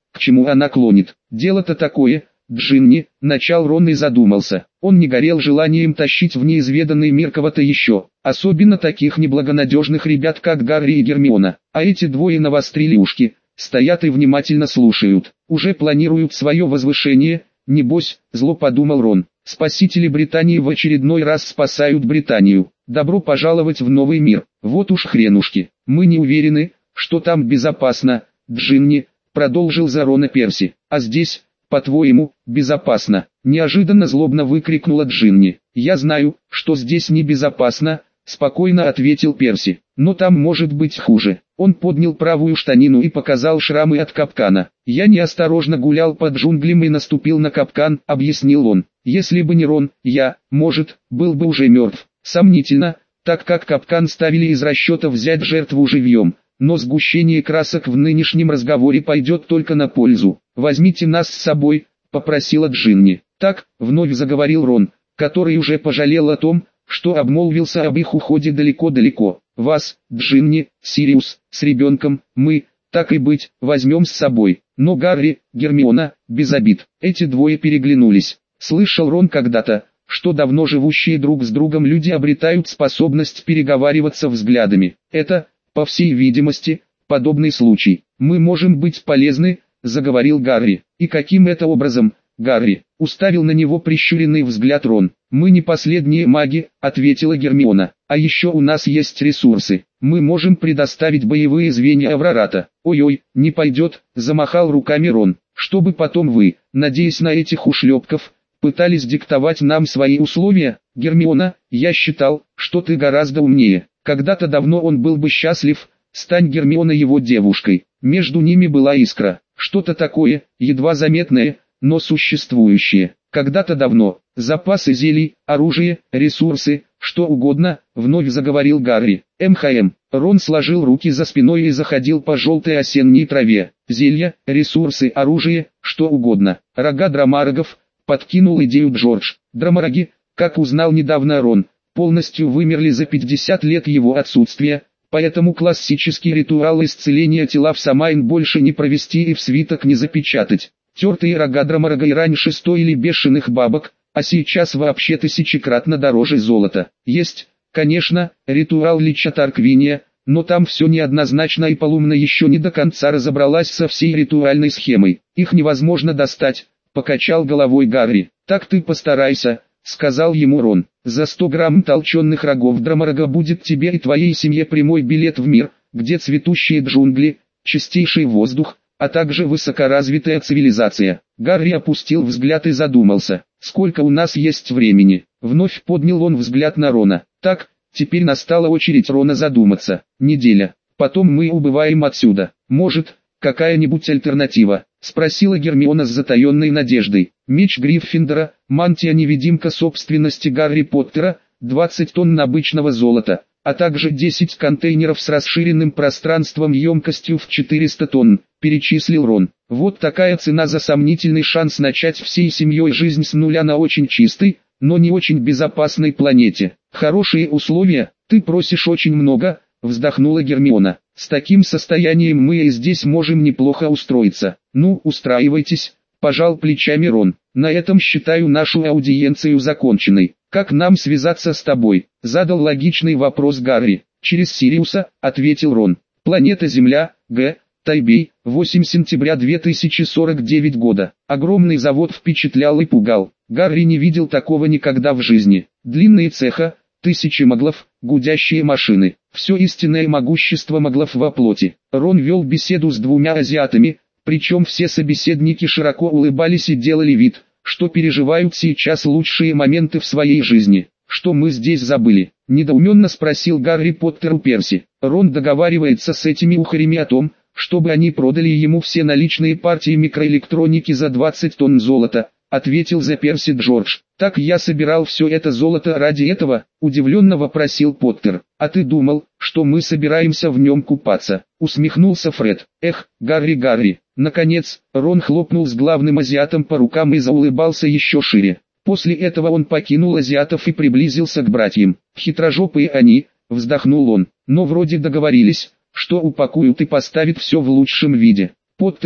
к чему она клонит. Дело-то такое, Джинни, начал Рон и задумался. Он не горел желанием тащить в неизведанный мир кого-то еще, особенно таких неблагонадежных ребят, как Гарри и Гермиона. А эти двое навострили ушки, стоят и внимательно слушают. Уже планируют свое возвышение, небось, зло подумал Рон. Спасители Британии в очередной раз спасают Британию. Добро пожаловать в новый мир. Вот уж хренушки. Мы не уверены, что там безопасно, Джинни, продолжил за Рона Перси. А здесь, по-твоему, безопасно? Неожиданно злобно выкрикнула Джинни. Я знаю, что здесь небезопасно, спокойно ответил Перси. Но там может быть хуже. Он поднял правую штанину и показал шрамы от капкана. Я неосторожно гулял под джунглями и наступил на капкан, объяснил он. Если бы не Рон, я, может, был бы уже мертв. Сомнительно, так как капкан ставили из расчета взять жертву живьем. Но сгущение красок в нынешнем разговоре пойдет только на пользу. «Возьмите нас с собой», — попросила Джинни. «Так», — вновь заговорил Рон, который уже пожалел о том, что обмолвился об их уходе далеко-далеко. «Вас, Джинни, Сириус, с ребенком, мы, так и быть, возьмем с собой. Но Гарри, Гермиона, без обид». Эти двое переглянулись. Слышал Рон когда-то, что давно живущие друг с другом люди обретают способность переговариваться взглядами. Это, по всей видимости, подобный случай. «Мы можем быть полезны», — заговорил Гарри. «И каким это образом, Гарри?» — уставил на него прищуренный взгляд Рон. «Мы не последние маги», — ответила Гермиона. «А еще у нас есть ресурсы. Мы можем предоставить боевые звенья Аврората». «Ой-ой, не пойдет», — замахал руками Рон. «Чтобы потом вы, надеясь на этих ушлепков, пытались диктовать нам свои условия? Гермиона, я считал, что ты гораздо умнее. Когда-то давно он был бы счастлив, стань Гермиона его девушкой». Между ними была искра, что-то такое, едва заметное, но существующее. Когда-то давно, запасы зелий, оружие, ресурсы, что угодно, вновь заговорил Гарри. МХМ. Рон сложил руки за спиной и заходил по желтой осенней траве. Зелья, ресурсы, оружие, что угодно. Рога драмарогов, подкинул идею Джордж. Драмароги, как узнал недавно Рон, полностью вымерли за пятьдесят лет его отсутствия, поэтому классический ритуал исцеления тела в Самайн больше не провести и в свиток не запечатать. Тертые рога драмарога и раньше стоили бешеных бабок, а сейчас вообще тысячекратно дороже золота. Есть, конечно, ритуал Лича Тарквиния, но там все неоднозначно и Полумна еще не до конца разобралась со всей ритуальной схемой. Их невозможно достать, покачал головой Гарри. «Так ты постарайся», — сказал ему Рон. «За сто грамм толченых рогов драмарога будет тебе и твоей семье прямой билет в мир, где цветущие джунгли, чистейший воздух, а также высокоразвитая цивилизация». Гарри опустил взгляд и задумался. «Сколько у нас есть времени?» Вновь поднял он взгляд на Рона. «Так, теперь настала очередь Рона задуматься. Неделя. Потом мы убываем отсюда. Может, какая-нибудь альтернатива?» Спросила Гермиона с затаенной надеждой. «Меч Гриффиндора, мантия-невидимка собственности Гарри Поттера, двадцать тонн обычного золота, а также десять контейнеров с расширенным пространством емкостью в четыреста тонн», перечислил Рон. «Вот такая цена за сомнительный шанс начать всей семьей жизнь с нуля на очень чистой, но не очень безопасной планете. Хорошие условия, ты просишь очень много», вздохнула Гермиона. «С таким состоянием мы и здесь можем неплохо устроиться». «Ну, устраивайтесь», пожал плечами Рон. «На этом считаю нашу аудиенцию законченной. Как нам связаться с тобой?» Задал логичный вопрос Гарри. «Через Сириуса», ответил Рон. «Планета Земля, Г. Тайбей, восьмое сентября две тысячи сорок девятого года». Огромный завод впечатлял и пугал. Гарри не видел такого никогда в жизни. Длинные цеха, тысячи маглов, гудящие машины. Все истинное могущество маглов во плоти. Рон вел беседу с двумя азиатами, причем все собеседники широко улыбались и делали вид, что переживают сейчас лучшие моменты в своей жизни. «Что мы здесь забыли?» – недоуменно спросил Гарри Поттер у Перси. Рон договаривается с этими ухарями о том, чтобы они продали ему все наличные партии микроэлектроники за двадцать тонн золота, ответил за Перси Джордж. «Так я собирал все это золото ради этого?» – удивленно вопросил Поттер. «А ты думал, что мы собираемся в нем купаться?» – усмехнулся Фред. «Эх, Гарри, Гарри!» Наконец, Рон хлопнул с главным азиатом по рукам и заулыбался еще шире. После этого он покинул азиатов и приблизился к братьям. «Хитрожопые они», – вздохнул он, – «но вроде договорились, что упакуют и поставят все в лучшем виде». «Поттер,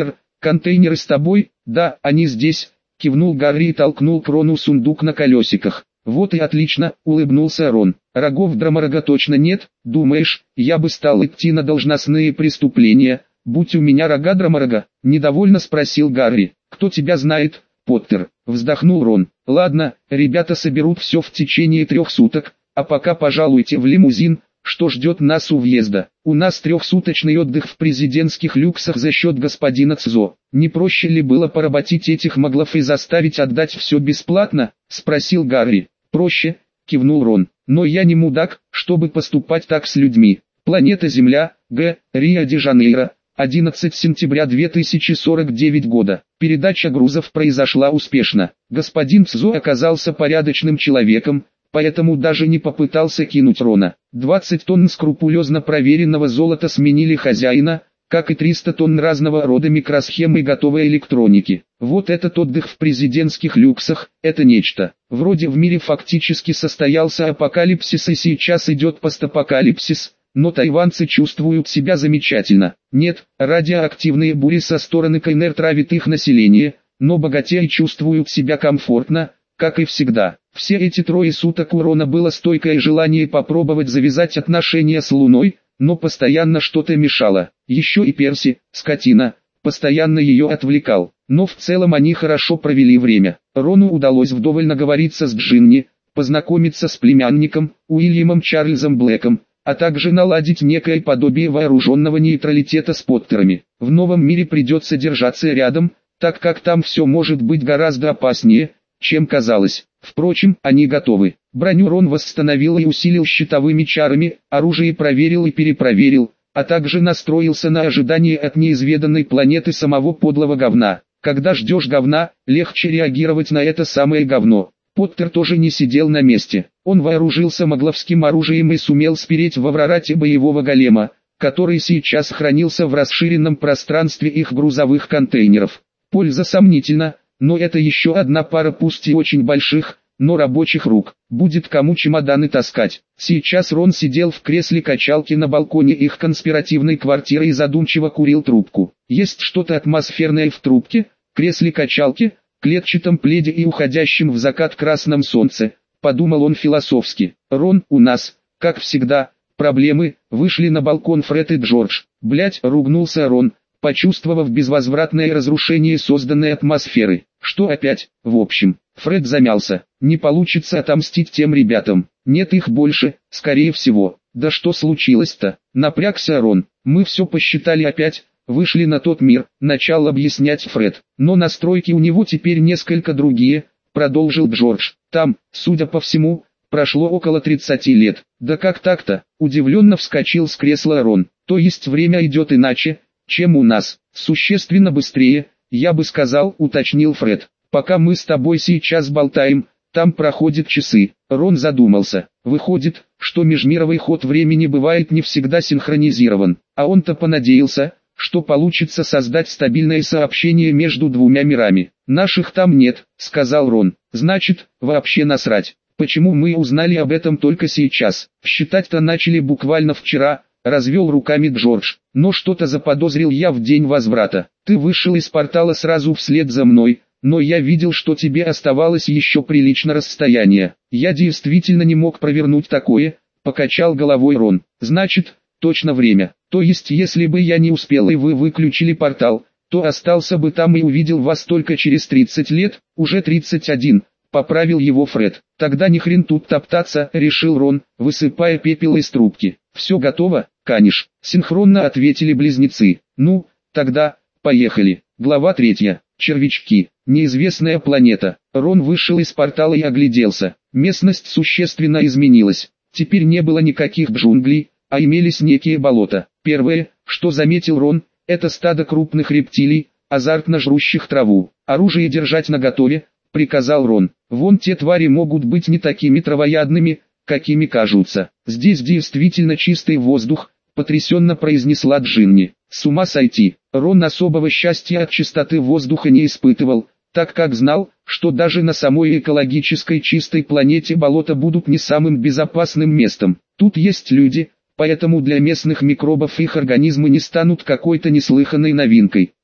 контейнеры с тобой? Да, они здесь, кивнул Гарри и толкнул к Рону сундук на колесиках. Вот и отлично, улыбнулся Рон. Рогов Драмарога точно нет, думаешь, я бы стал идти на должностные преступления, будь у меня рога Драмарога? Недовольно спросил Гарри. Кто тебя знает, Поттер? Вздохнул Рон. Ладно, ребята соберут все в течение трех суток, а пока пожалуйте в лимузин, что ждет нас у въезда. У нас трехсуточный отдых в президентских люксах за счет господина Цзо. Не проще ли было поработить этих моглов и заставить отдать все бесплатно? Спросил Гарри. Проще, кивнул Рон. Но я не мудак, чтобы поступать так с людьми. Планета Земля, Г. Рио-де-Жанейро, одиннадцатого сентября две тысячи сорок девятого года. Передача грузов произошла успешно. Господин Цзо оказался порядочным человеком, поэтому даже не попытался кинуть Рона. двадцать тонн скрупулезно проверенного золота сменили хозяина, как и триста тонн разного рода микросхем и готовой электроники. Вот этот отдых в президентских люксах, это нечто. Вроде в мире фактически состоялся апокалипсис и сейчас идет постапокалипсис, но тайванцы чувствуют себя замечательно. Нет, радиоактивные бури со стороны КНР травят их население, но богатеи чувствуют себя комфортно, как и всегда. Все эти трое суток у Рона было стойкое желание попробовать завязать отношения с Луной, но постоянно что-то мешало. Еще и Перси, скотина, постоянно ее отвлекал. Но в целом они хорошо провели время. Рону удалось вдоволь наговориться с Джинни, познакомиться с племянником, Уильямом Чарльзом Блэком, а также наладить некое подобие вооруженного нейтралитета с Поттерами. В новом мире придется держаться рядом, так как там все может быть гораздо опаснее, чем казалось. Впрочем, они готовы. Броню Рон восстановил и усилил щитовыми чарами, оружие проверил и перепроверил, а также настроился на ожидание от неизведанной планеты самого подлого говна. Когда ждешь говна, легче реагировать на это самое говно. Поттер тоже не сидел на месте. Он вооружился могловским оружием и сумел спереть в Аврорате боевого голема, который сейчас хранился в расширенном пространстве их грузовых контейнеров. Польза сомнительна, но это еще одна пара пусть и очень больших, но рабочих рук. Будет кому чемоданы таскать. Сейчас Рон сидел в кресле качалки на балконе их конспиративной квартиры и задумчиво курил трубку. Есть что-то атмосферное в трубке, кресле качалки, клетчатом пледе и уходящем в закат красном солнце, подумал он философски. Рон, у нас, как всегда, проблемы. Вышли на балкон Фред и Джордж. Блять, ругнулся Рон, почувствовав безвозвратное разрушение созданной атмосферы. Что опять? В общем, Фред замялся. Не получится отомстить тем ребятам. Нет их больше, скорее всего. Да что случилось-то? Напрягся Рон. Мы все посчитали опять, вышли на тот мир, начал объяснять Фред. Но настройки у него теперь несколько другие, продолжил Джордж. Там, судя по всему, прошло около тридцати лет. Да как так-то? Удивленно вскочил с кресла Рон. То есть время идет иначе, чем у нас. Существенно быстрее, я бы сказал, уточнил Фред. Пока мы с тобой сейчас болтаем, там проходят часы. Рон задумался. Выходит, что межмировой ход времени бывает не всегда синхронизирован. А он-то понадеялся, что получится создать стабильное сообщение между двумя мирами. Наших там нет, сказал Рон. Значит, вообще насрать. Почему мы узнали об этом только сейчас? Считать-то начали буквально вчера, развел руками Джордж. Но что-то заподозрил я в день возврата. Ты вышел из портала сразу вслед за мной, но я видел, что тебе оставалось еще прилично расстояние. Я действительно не мог провернуть такое, покачал головой Рон. Значит, точно время. То есть если бы я не успел и вы выключили портал, то остался бы там и увидел вас только через тридцать лет, уже тридцать один, поправил его Фред. Тогда ни хрен тут топтаться, решил Рон, высыпая пепел из трубки. Все готово, Каниш, синхронно ответили близнецы. Ну, тогда, поехали. Глава третья. Червячки. Неизвестная планета. Рон вышел из портала и огляделся. Местность существенно изменилась. Теперь не было никаких джунглей, а имелись некие болота. Первое, что заметил Рон, это стадо крупных рептилий, азартно жрущих траву. Оружие держать наготове, приказал Рон. Вон те твари могут быть не такими травоядными, какими кажутся. Здесь действительно чистый воздух, потрясенно произнесла Джинни. С ума сойти. Рон особого счастья от чистоты воздуха не испытывал, так как знал, что даже на самой экологической чистой планете болота будут не самым безопасным местом. Тут есть люди, поэтому для местных микробов их организмы не станут какой-то неслыханной новинкой.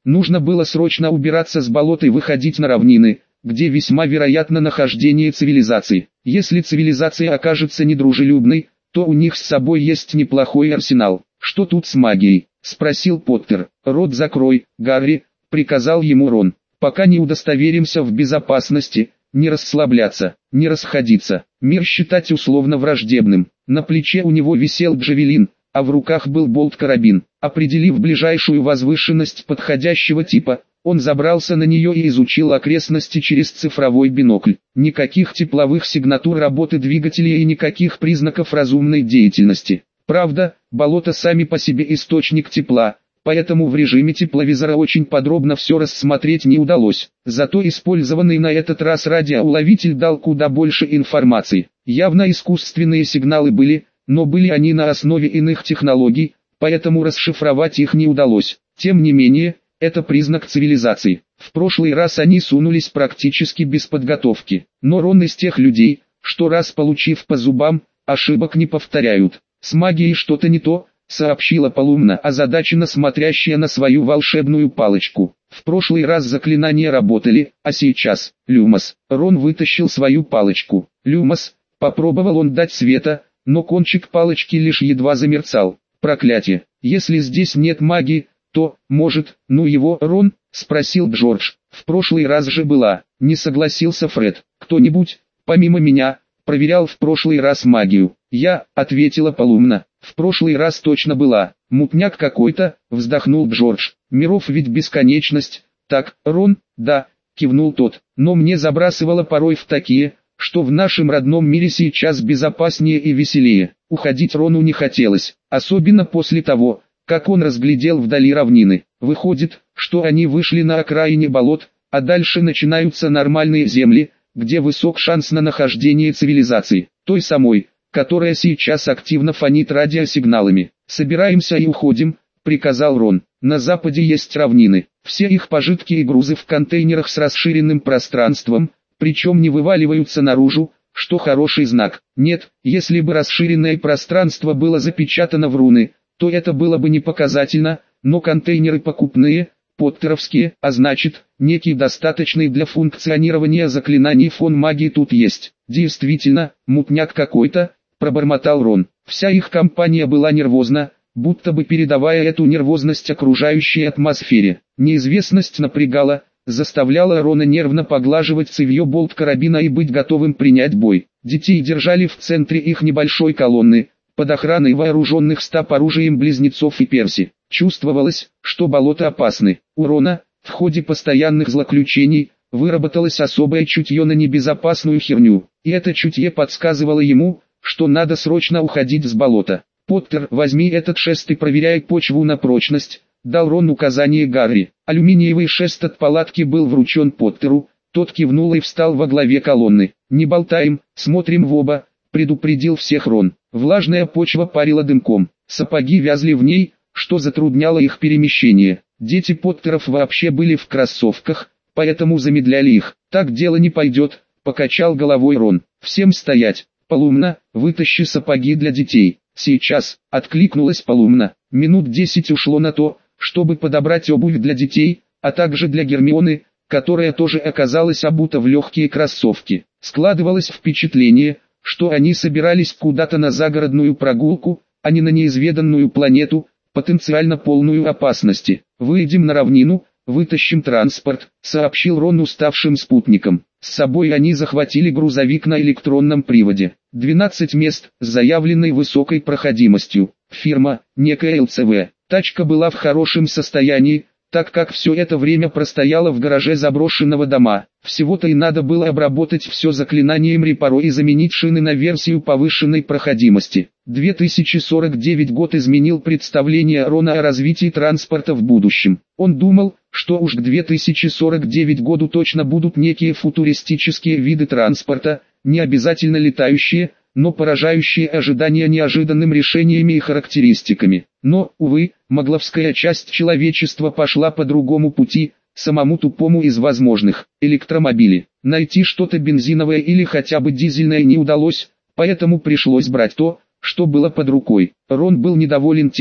Нужно было срочно убираться с болот и выходить на равнины, где весьма вероятно нахождение цивилизации. Если цивилизация окажется недружелюбной, то у них с собой есть неплохой арсенал. «Что тут с магией?» — спросил Поттер. «Рот закрой, Гарри», — приказал ему Рон. «Пока не удостоверимся в безопасности, не расслабляться, не расходиться, мир считать условно враждебным». На плече у него висел джавелин, а в руках был болт-карабин. Определив ближайшую возвышенность подходящего типа, он забрался на нее и изучил окрестности через цифровой бинокль. Никаких тепловых сигнатур работы двигателя и никаких признаков разумной деятельности. Правда, болота сами по себе источник тепла, поэтому в режиме тепловизора очень подробно все рассмотреть не удалось. Зато использованный на этот раз радиоуловитель дал куда больше информации. Явно искусственные сигналы были, но были они на основе иных технологий, поэтому расшифровать их не удалось. Тем не менее, это признак цивилизации. В прошлый раз они сунулись практически без подготовки. Но Рон из тех людей, что раз получив по зубам, ошибок не повторяют. «С магией что-то не то», — сообщила Полумна, озадаченно смотрящая на свою волшебную палочку. «В прошлый раз заклинания работали, а сейчас...» «Люмос». Рон вытащил свою палочку. «Люмос», попробовал он дать света, но кончик палочки лишь едва замерцал. «Проклятие! Если здесь нет магии, то, может, ну его, Рон?» — спросил Джордж. «В прошлый раз же была», — не согласился Фред. «Кто-нибудь, помимо меня, проверял в прошлый раз магию?» «Я», — ответила Полумна. «В прошлый раз точно была. Мутняк какой-то», — вздохнул Джордж. «Миров ведь бесконечность». «Так, Рон?» «Да», — кивнул тот. «Но мне забрасывало порой в такие, что в нашем родном мире сейчас безопаснее и веселее». Уходить Рону не хотелось, особенно после того, как он разглядел вдали равнины. Выходит, что они вышли на окраине болот, а дальше начинаются нормальные земли, где высок шанс на нахождение цивилизации, той самой, которая сейчас активно фонит радиосигналами. «Собираемся и уходим», — приказал Рон. «На западе есть равнины, все их пожитки и грузы в контейнерах с расширенным пространством, причем не вываливаются наружу, что хороший знак. Нет, если бы расширенное пространство было запечатано в руны, то это было бы не показательно, но контейнеры покупные, поттеровские, а значит, некий достаточный для функционирования заклинаний фон магии тут есть». «Действительно, мутняк какой-то», — пробормотал Рон. Вся их компания была нервозна, будто бы передавая эту нервозность окружающей атмосфере. Неизвестность напрягала, заставляла Рона нервно поглаживать цевьё болт-карабина и быть готовым принять бой. Детей держали в центре их небольшой колонны, под охраной вооруженных стаб оружием близнецов и Перси. Чувствовалось, что болота опасны. У Рона, в ходе постоянных злоключений, выработалось особое чутье на небезопасную херню, и это чутье подсказывало ему, что надо срочно уходить с болота. «Поттер, возьми этот шест и проверяй почву на прочность», — дал Рон указание Гарри. Алюминиевый шест от палатки был вручен Поттеру, тот кивнул и встал во главе колонны. «Не болтаем, смотрим в оба», — предупредил всех Рон. Влажная почва парила дымком, сапоги вязли в ней, что затрудняло их перемещение. Дети Поттеров вообще были в кроссовках, поэтому замедляли их. «Так дело не пойдет», — покачал головой Рон. «Всем стоять! Полумна, вытащи сапоги для детей». «Сейчас», — откликнулась Полумна. Минут десять ушло на то, чтобы подобрать обувь для детей, а также для Гермионы, которая тоже оказалась обута в легкие кроссовки. Складывалось впечатление, что они собирались куда-то на загородную прогулку, а не на неизведанную планету, потенциально полную опасности. «Выйдем на равнину, вытащим транспорт», — сообщил Рон уставшим спутникам. С собой они захватили грузовик на электронном приводе. двенадцать мест с заявленной высокой проходимостью. Фирма, некая эл цэ вэ. Тачка была в хорошем состоянии, так как все это время простояла в гараже заброшенного дома. Всего-то и надо было обработать все заклинанием репаро и заменить шины на версию повышенной проходимости. две тысячи сорок девятый год изменил представление Рона о развитии транспорта в будущем. Он думал, что уж к две тысячи сорок девятому году точно будут некие футуристические виды транспорта, не обязательно летающие, но поражающие ожидания неожиданным решениями и характеристиками. Но, увы, могловская часть человечества пошла по другому пути, самому тупому из возможных. Электромобили. Найти что-то бензиновое или хотя бы дизельное не удалось, поэтому пришлось брать то, что было под рукой. Рон был недоволен тем,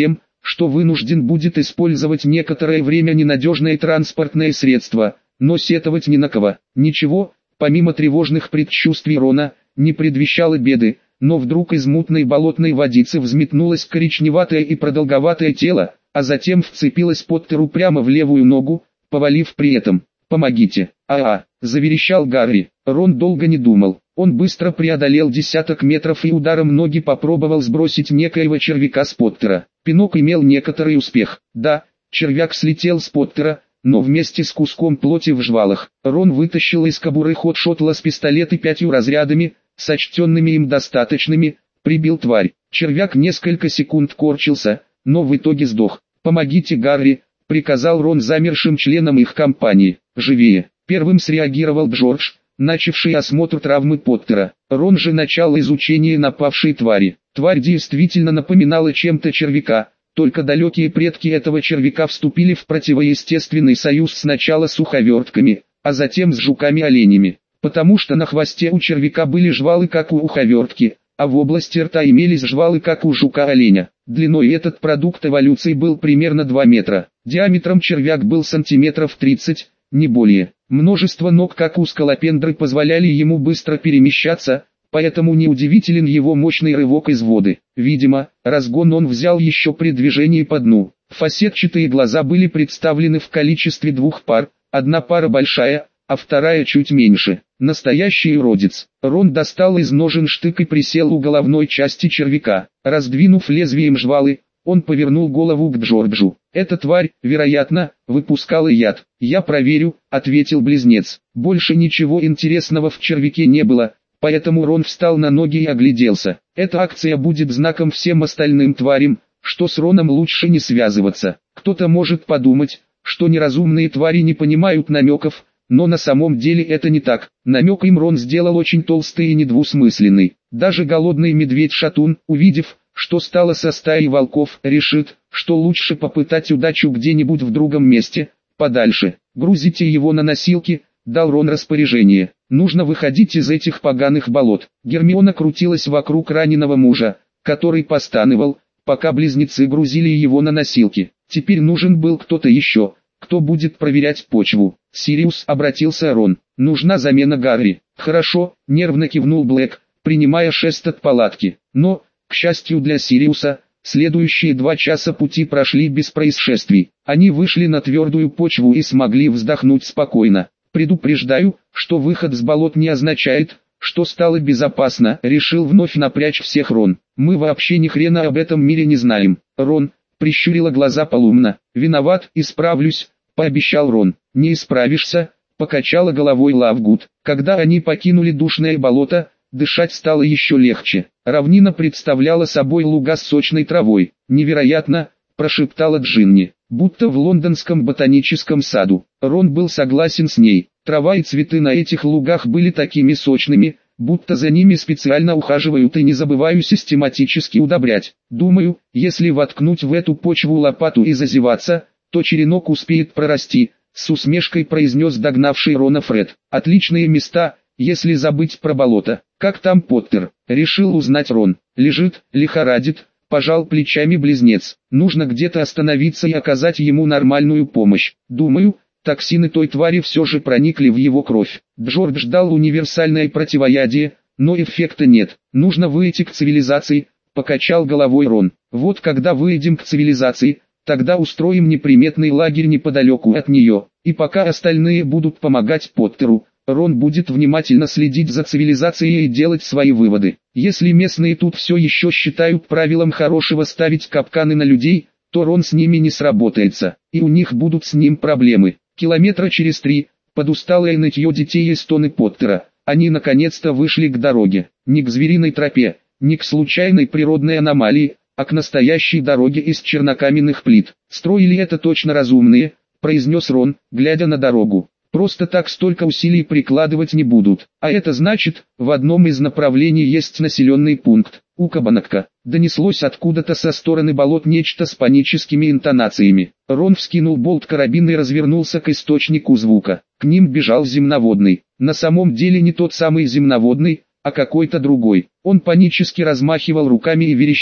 что вынужден будет использовать некоторое время ненадежное транспортное средство, но сетовать ни на кого. Ничего, помимо тревожных предчувствий Рона, не предвещало беды, но вдруг из мутной болотной водицы взметнулось коричневатое и продолговатое тело, а затем вцепилось Поттеру прямо в левую ногу, повалив при этом. «Помогите!» «А-а!» – заверещал Гарри. Рон долго не думал. Он быстро преодолел десяток метров и ударом ноги попробовал сбросить некоего червяка с Поттера. Пинок имел некоторый успех. Да, червяк слетел с Поттера, но вместе с куском плоти в жвалах. Рон вытащил из кобуры хот-шотла с пистолета пятью разрядами, сочтенными им достаточными, прибил тварь. Червяк несколько секунд корчился, но в итоге сдох. «Помогите, Гарри!» — приказал Рон замершим членам их компании. «Живее!» — первым среагировал Джордж, начавший осмотр травмы Поттера. Рон же начал изучение напавшей твари. Тварь действительно напоминала чем-то червяка, только далекие предки этого червяка вступили в противоестественный союз сначала с уховертками, а затем с жуками-оленями, потому что на хвосте у червяка были жвалы как у уховертки, а в области рта имелись жвалы как у жука-оленя. Длиной этот продукт эволюции был примерно два метра, диаметром червяк был сантиметров тридцать, не более. Множество ног как у скалопендры позволяли ему быстро перемещаться, поэтому неудивителен его мощный рывок из воды. Видимо, разгон он взял еще при движении по дну. Фасетчатые глаза были представлены в количестве двух пар, одна пара большая, а вторая чуть меньше. Настоящий уродец. Рон достал из ножен штык и присел у головной части червяка. Раздвинув лезвием жвалы, он повернул голову к Джорджу. «Эта тварь, вероятно, выпускала яд». «Я проверю», — ответил близнец. Больше ничего интересного в червяке не было, поэтому Рон встал на ноги и огляделся. Эта акция будет знаком всем остальным тварям, что с Роном лучше не связываться. Кто-то может подумать, что неразумные твари не понимают намеков, но на самом деле это не так. Намек им Рон сделал очень толстый и недвусмысленный. Даже голодный медведь-шатун, увидев, что стало со стаей волков, решит, что лучше попытать удачу где-нибудь в другом месте, подальше. «Грузите его на носилки», — дал Рон распоряжение. «Нужно выходить из этих поганых болот». Гермиона крутилась вокруг раненого мужа, который постанывал, пока близнецы грузили его на носилки. Теперь нужен был кто-то еще, кто будет проверять почву. «Сириус», — обратился Рон, — «нужна замена Гарри». «Хорошо», — нервно кивнул Блэк, принимая шест от палатки. Но, к счастью для Сириуса, следующие два часа пути прошли без происшествий. Они вышли на твердую почву и смогли вздохнуть спокойно. «Предупреждаю, что выход с болот не означает, что стало безопасно», — решил вновь напрячь всех Рон. «Мы вообще ни хрена об этом мире не знаем». Рон прищурила глаза Полумна. «Виноват, исправлюсь», — пообещал Рон. «Не исправишься», — покачала головой Лавгуд. Когда они покинули душное болото, дышать стало еще легче. Равнина представляла собой луга с сочной травой. «Невероятно», — прошептала Джинни, — «будто в лондонском ботаническом саду». Рон был согласен с ней. Трава и цветы на этих лугах были такими сочными, будто за ними специально ухаживают и не забываю систематически удобрять. «Думаю, если воткнуть в эту почву лопату и зазеваться, то черенок успеет прорасти», — с усмешкой произнес догнавший Рона Фред. «Отличные места, если забыть про болото». «Как там Поттер?» — решил узнать Рон. «Лежит, лихорадит», — пожал плечами близнец. «Нужно где-то остановиться и оказать ему нормальную помощь. Думаю, токсины той твари все же проникли в его кровь». Джордж дал универсальное противоядие, но эффекта нет. «Нужно выйти к цивилизации», — покачал головой Рон. «Вот когда выйдем к цивилизации, тогда устроим неприметный лагерь неподалеку от нее, и пока остальные будут помогать Поттеру, Рон будет внимательно следить за цивилизацией и делать свои выводы. Если местные тут все еще считают правилом хорошего ставить капканы на людей, то Рон с ними не сработается, и у них будут с ним проблемы». Километра через три, под усталое нытье детей и стоны Поттера, они наконец-то вышли к дороге. Не к звериной тропе, не к случайной природной аномалии, а к настоящей дороге из чернокаменных плит. «Строили это точно разумные», — произнес Рон, глядя на дорогу. «Просто так столько усилий прикладывать не будут. А это значит, в одном из направлений есть населенный пункт. У Кабанакка». Донеслось откуда-то со стороны болот нечто с паническими интонациями. Рон вскинул болт-карабин и развернулся к источнику звука. К ним бежал земноводный. На самом деле не тот самый земноводный, а какой-то другой. Он панически размахивал руками и верещал,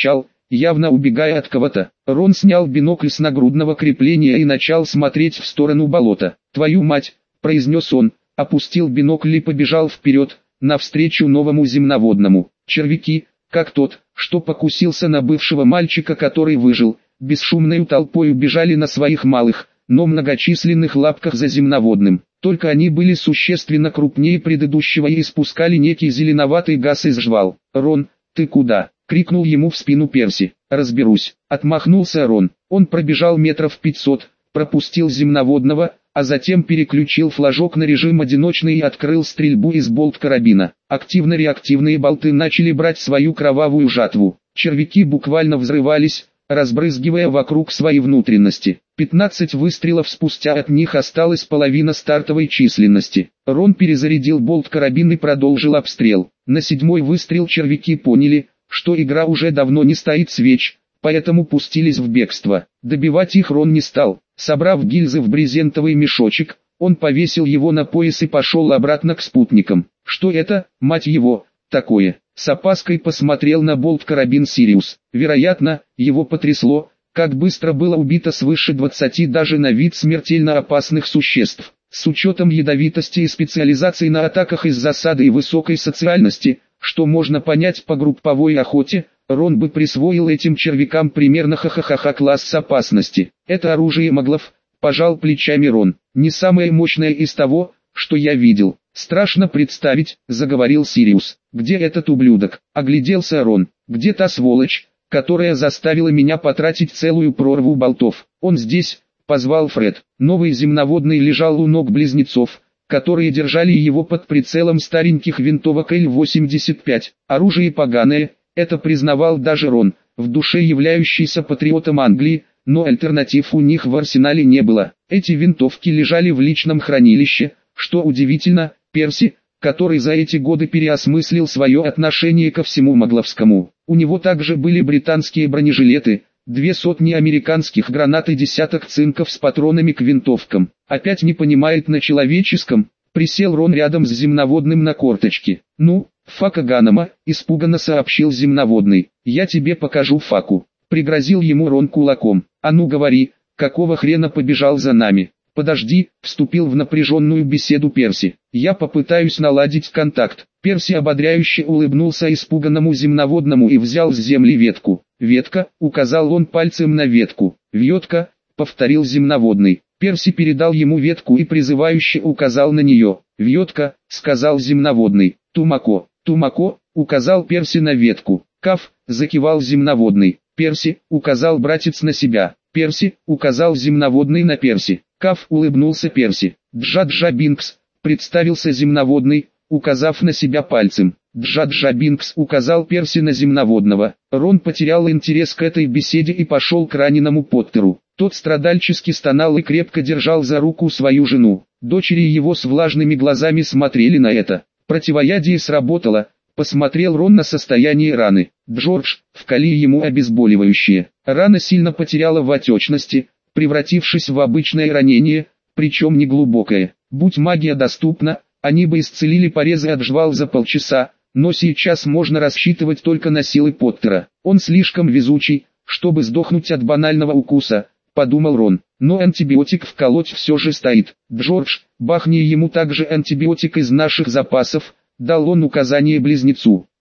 явно убегая от кого-то. Рон снял бинокль с нагрудного крепления и начал смотреть в сторону болота. «Твою мать!» – произнес он, опустил бинокль и побежал вперед, навстречу новому земноводному. Червяки, как тот, что покусился на бывшего мальчика, который выжил, бесшумной толпой убежали на своих малых, но многочисленных лапках за земноводным. Только они были существенно крупнее предыдущего и испускали некий зеленоватый газ из жвал. «Рон, ты куда?» — крикнул ему в спину Перси. «Разберусь», — отмахнулся Рон. Он пробежал метров пятьсот, пропустил земноводного, а затем переключил флажок на режим одиночный и открыл стрельбу из болт-карабина. Активно-реактивные болты начали брать свою кровавую жатву. Червяки буквально взрывались, разбрызгивая вокруг свои внутренности. пятнадцать выстрелов спустя от них осталась половина стартовой численности. Рон перезарядил болт-карабин и продолжил обстрел. На седьмой выстрел червяки поняли, что игра уже давно не стоит свеч, поэтому пустились в бегство. Добивать их Рон не стал. Собрав гильзы в брезентовый мешочек, он повесил его на пояс и пошел обратно к спутникам. «Что это, мать его, такое?» С опаской посмотрел на болт-карабин Сириус. Вероятно, его потрясло, как быстро было убито свыше двадцати даже на вид смертельно опасных существ. С учетом ядовитости и специализации на атаках из засады и высокой социальности, что можно понять по групповой охоте, Рон бы присвоил этим червякам примерно ха-ха-ха класс опасности. Это оружие моглов, пожал плечами Рон. Не самое мощное из того, что я видел. Страшно представить, заговорил Сириус. Где этот ублюдок? Огляделся Рон. Где та сволочь, которая заставила меня потратить целую прорву болтов? Он здесь, позвал Фред. Новый земноводный лежал у ног близнецов, которые держали его под прицелом стареньких винтовок Л восемьдесят пять. Оружие поганое, это признавал даже Рон, в душе являющийся патриотом Англии, но альтернатив у них в арсенале не было. Эти винтовки лежали в личном хранилище, что удивительно, Перси, который за эти годы переосмыслил свое отношение ко всему могловскому. У него также были британские бронежилеты, две сотни американских гранат и десяток цинков с патронами к винтовкам. Опять не понимает на человеческом, присел Рон рядом с земноводным на корточке. «Ну, Фака Ганама», — испуганно сообщил земноводный. «Я тебе покажу Факу», — пригрозил ему Рон кулаком. «А ну говори, какого хрена побежал за нами?» «Подожди», — вступил в напряженную беседу Перси. «Я попытаюсь наладить контакт». Перси ободряюще улыбнулся испуганному земноводному и взял с земли ветку. «Ветка», — указал он пальцем на ветку. «Вьетка», — повторил земноводный. Перси передал ему ветку и призывающе указал на нее. «Вьетка», — сказал земноводный. «Тумако». «Тумако», — указал Перси на ветку. «Каф», — закивал земноводный. «Перси», — указал братец на себя. «Перси», — указал земноводный на Перси. Каф, улыбнулся Перси. «Джа-Джа Бинкс», — представился земноводный, указав на себя пальцем. «Джа-Джа Бинкс», — указал Перси на земноводного. Рон потерял интерес к этой беседе и пошел к раненому Поттеру. Тот страдальчески стонал и крепко держал за руку свою жену. Дочери его с влажными глазами смотрели на это. Противоядие сработало. Посмотрел Рон на состояние раны. «Джордж, вкали ему обезболивающее». Рана сильно потеряла в отечности, превратившись в обычное ранение, причем не глубокое. Будь магия доступна, они бы исцелили порезы от жвал за полчаса, но сейчас можно рассчитывать только на силы Поттера. Он слишком везучий, чтобы сдохнуть от банального укуса, подумал Рон. Но антибиотик вколоть все же стоит. «Джордж, бахни ему также антибиотик из наших запасов», дал он указание близнецу.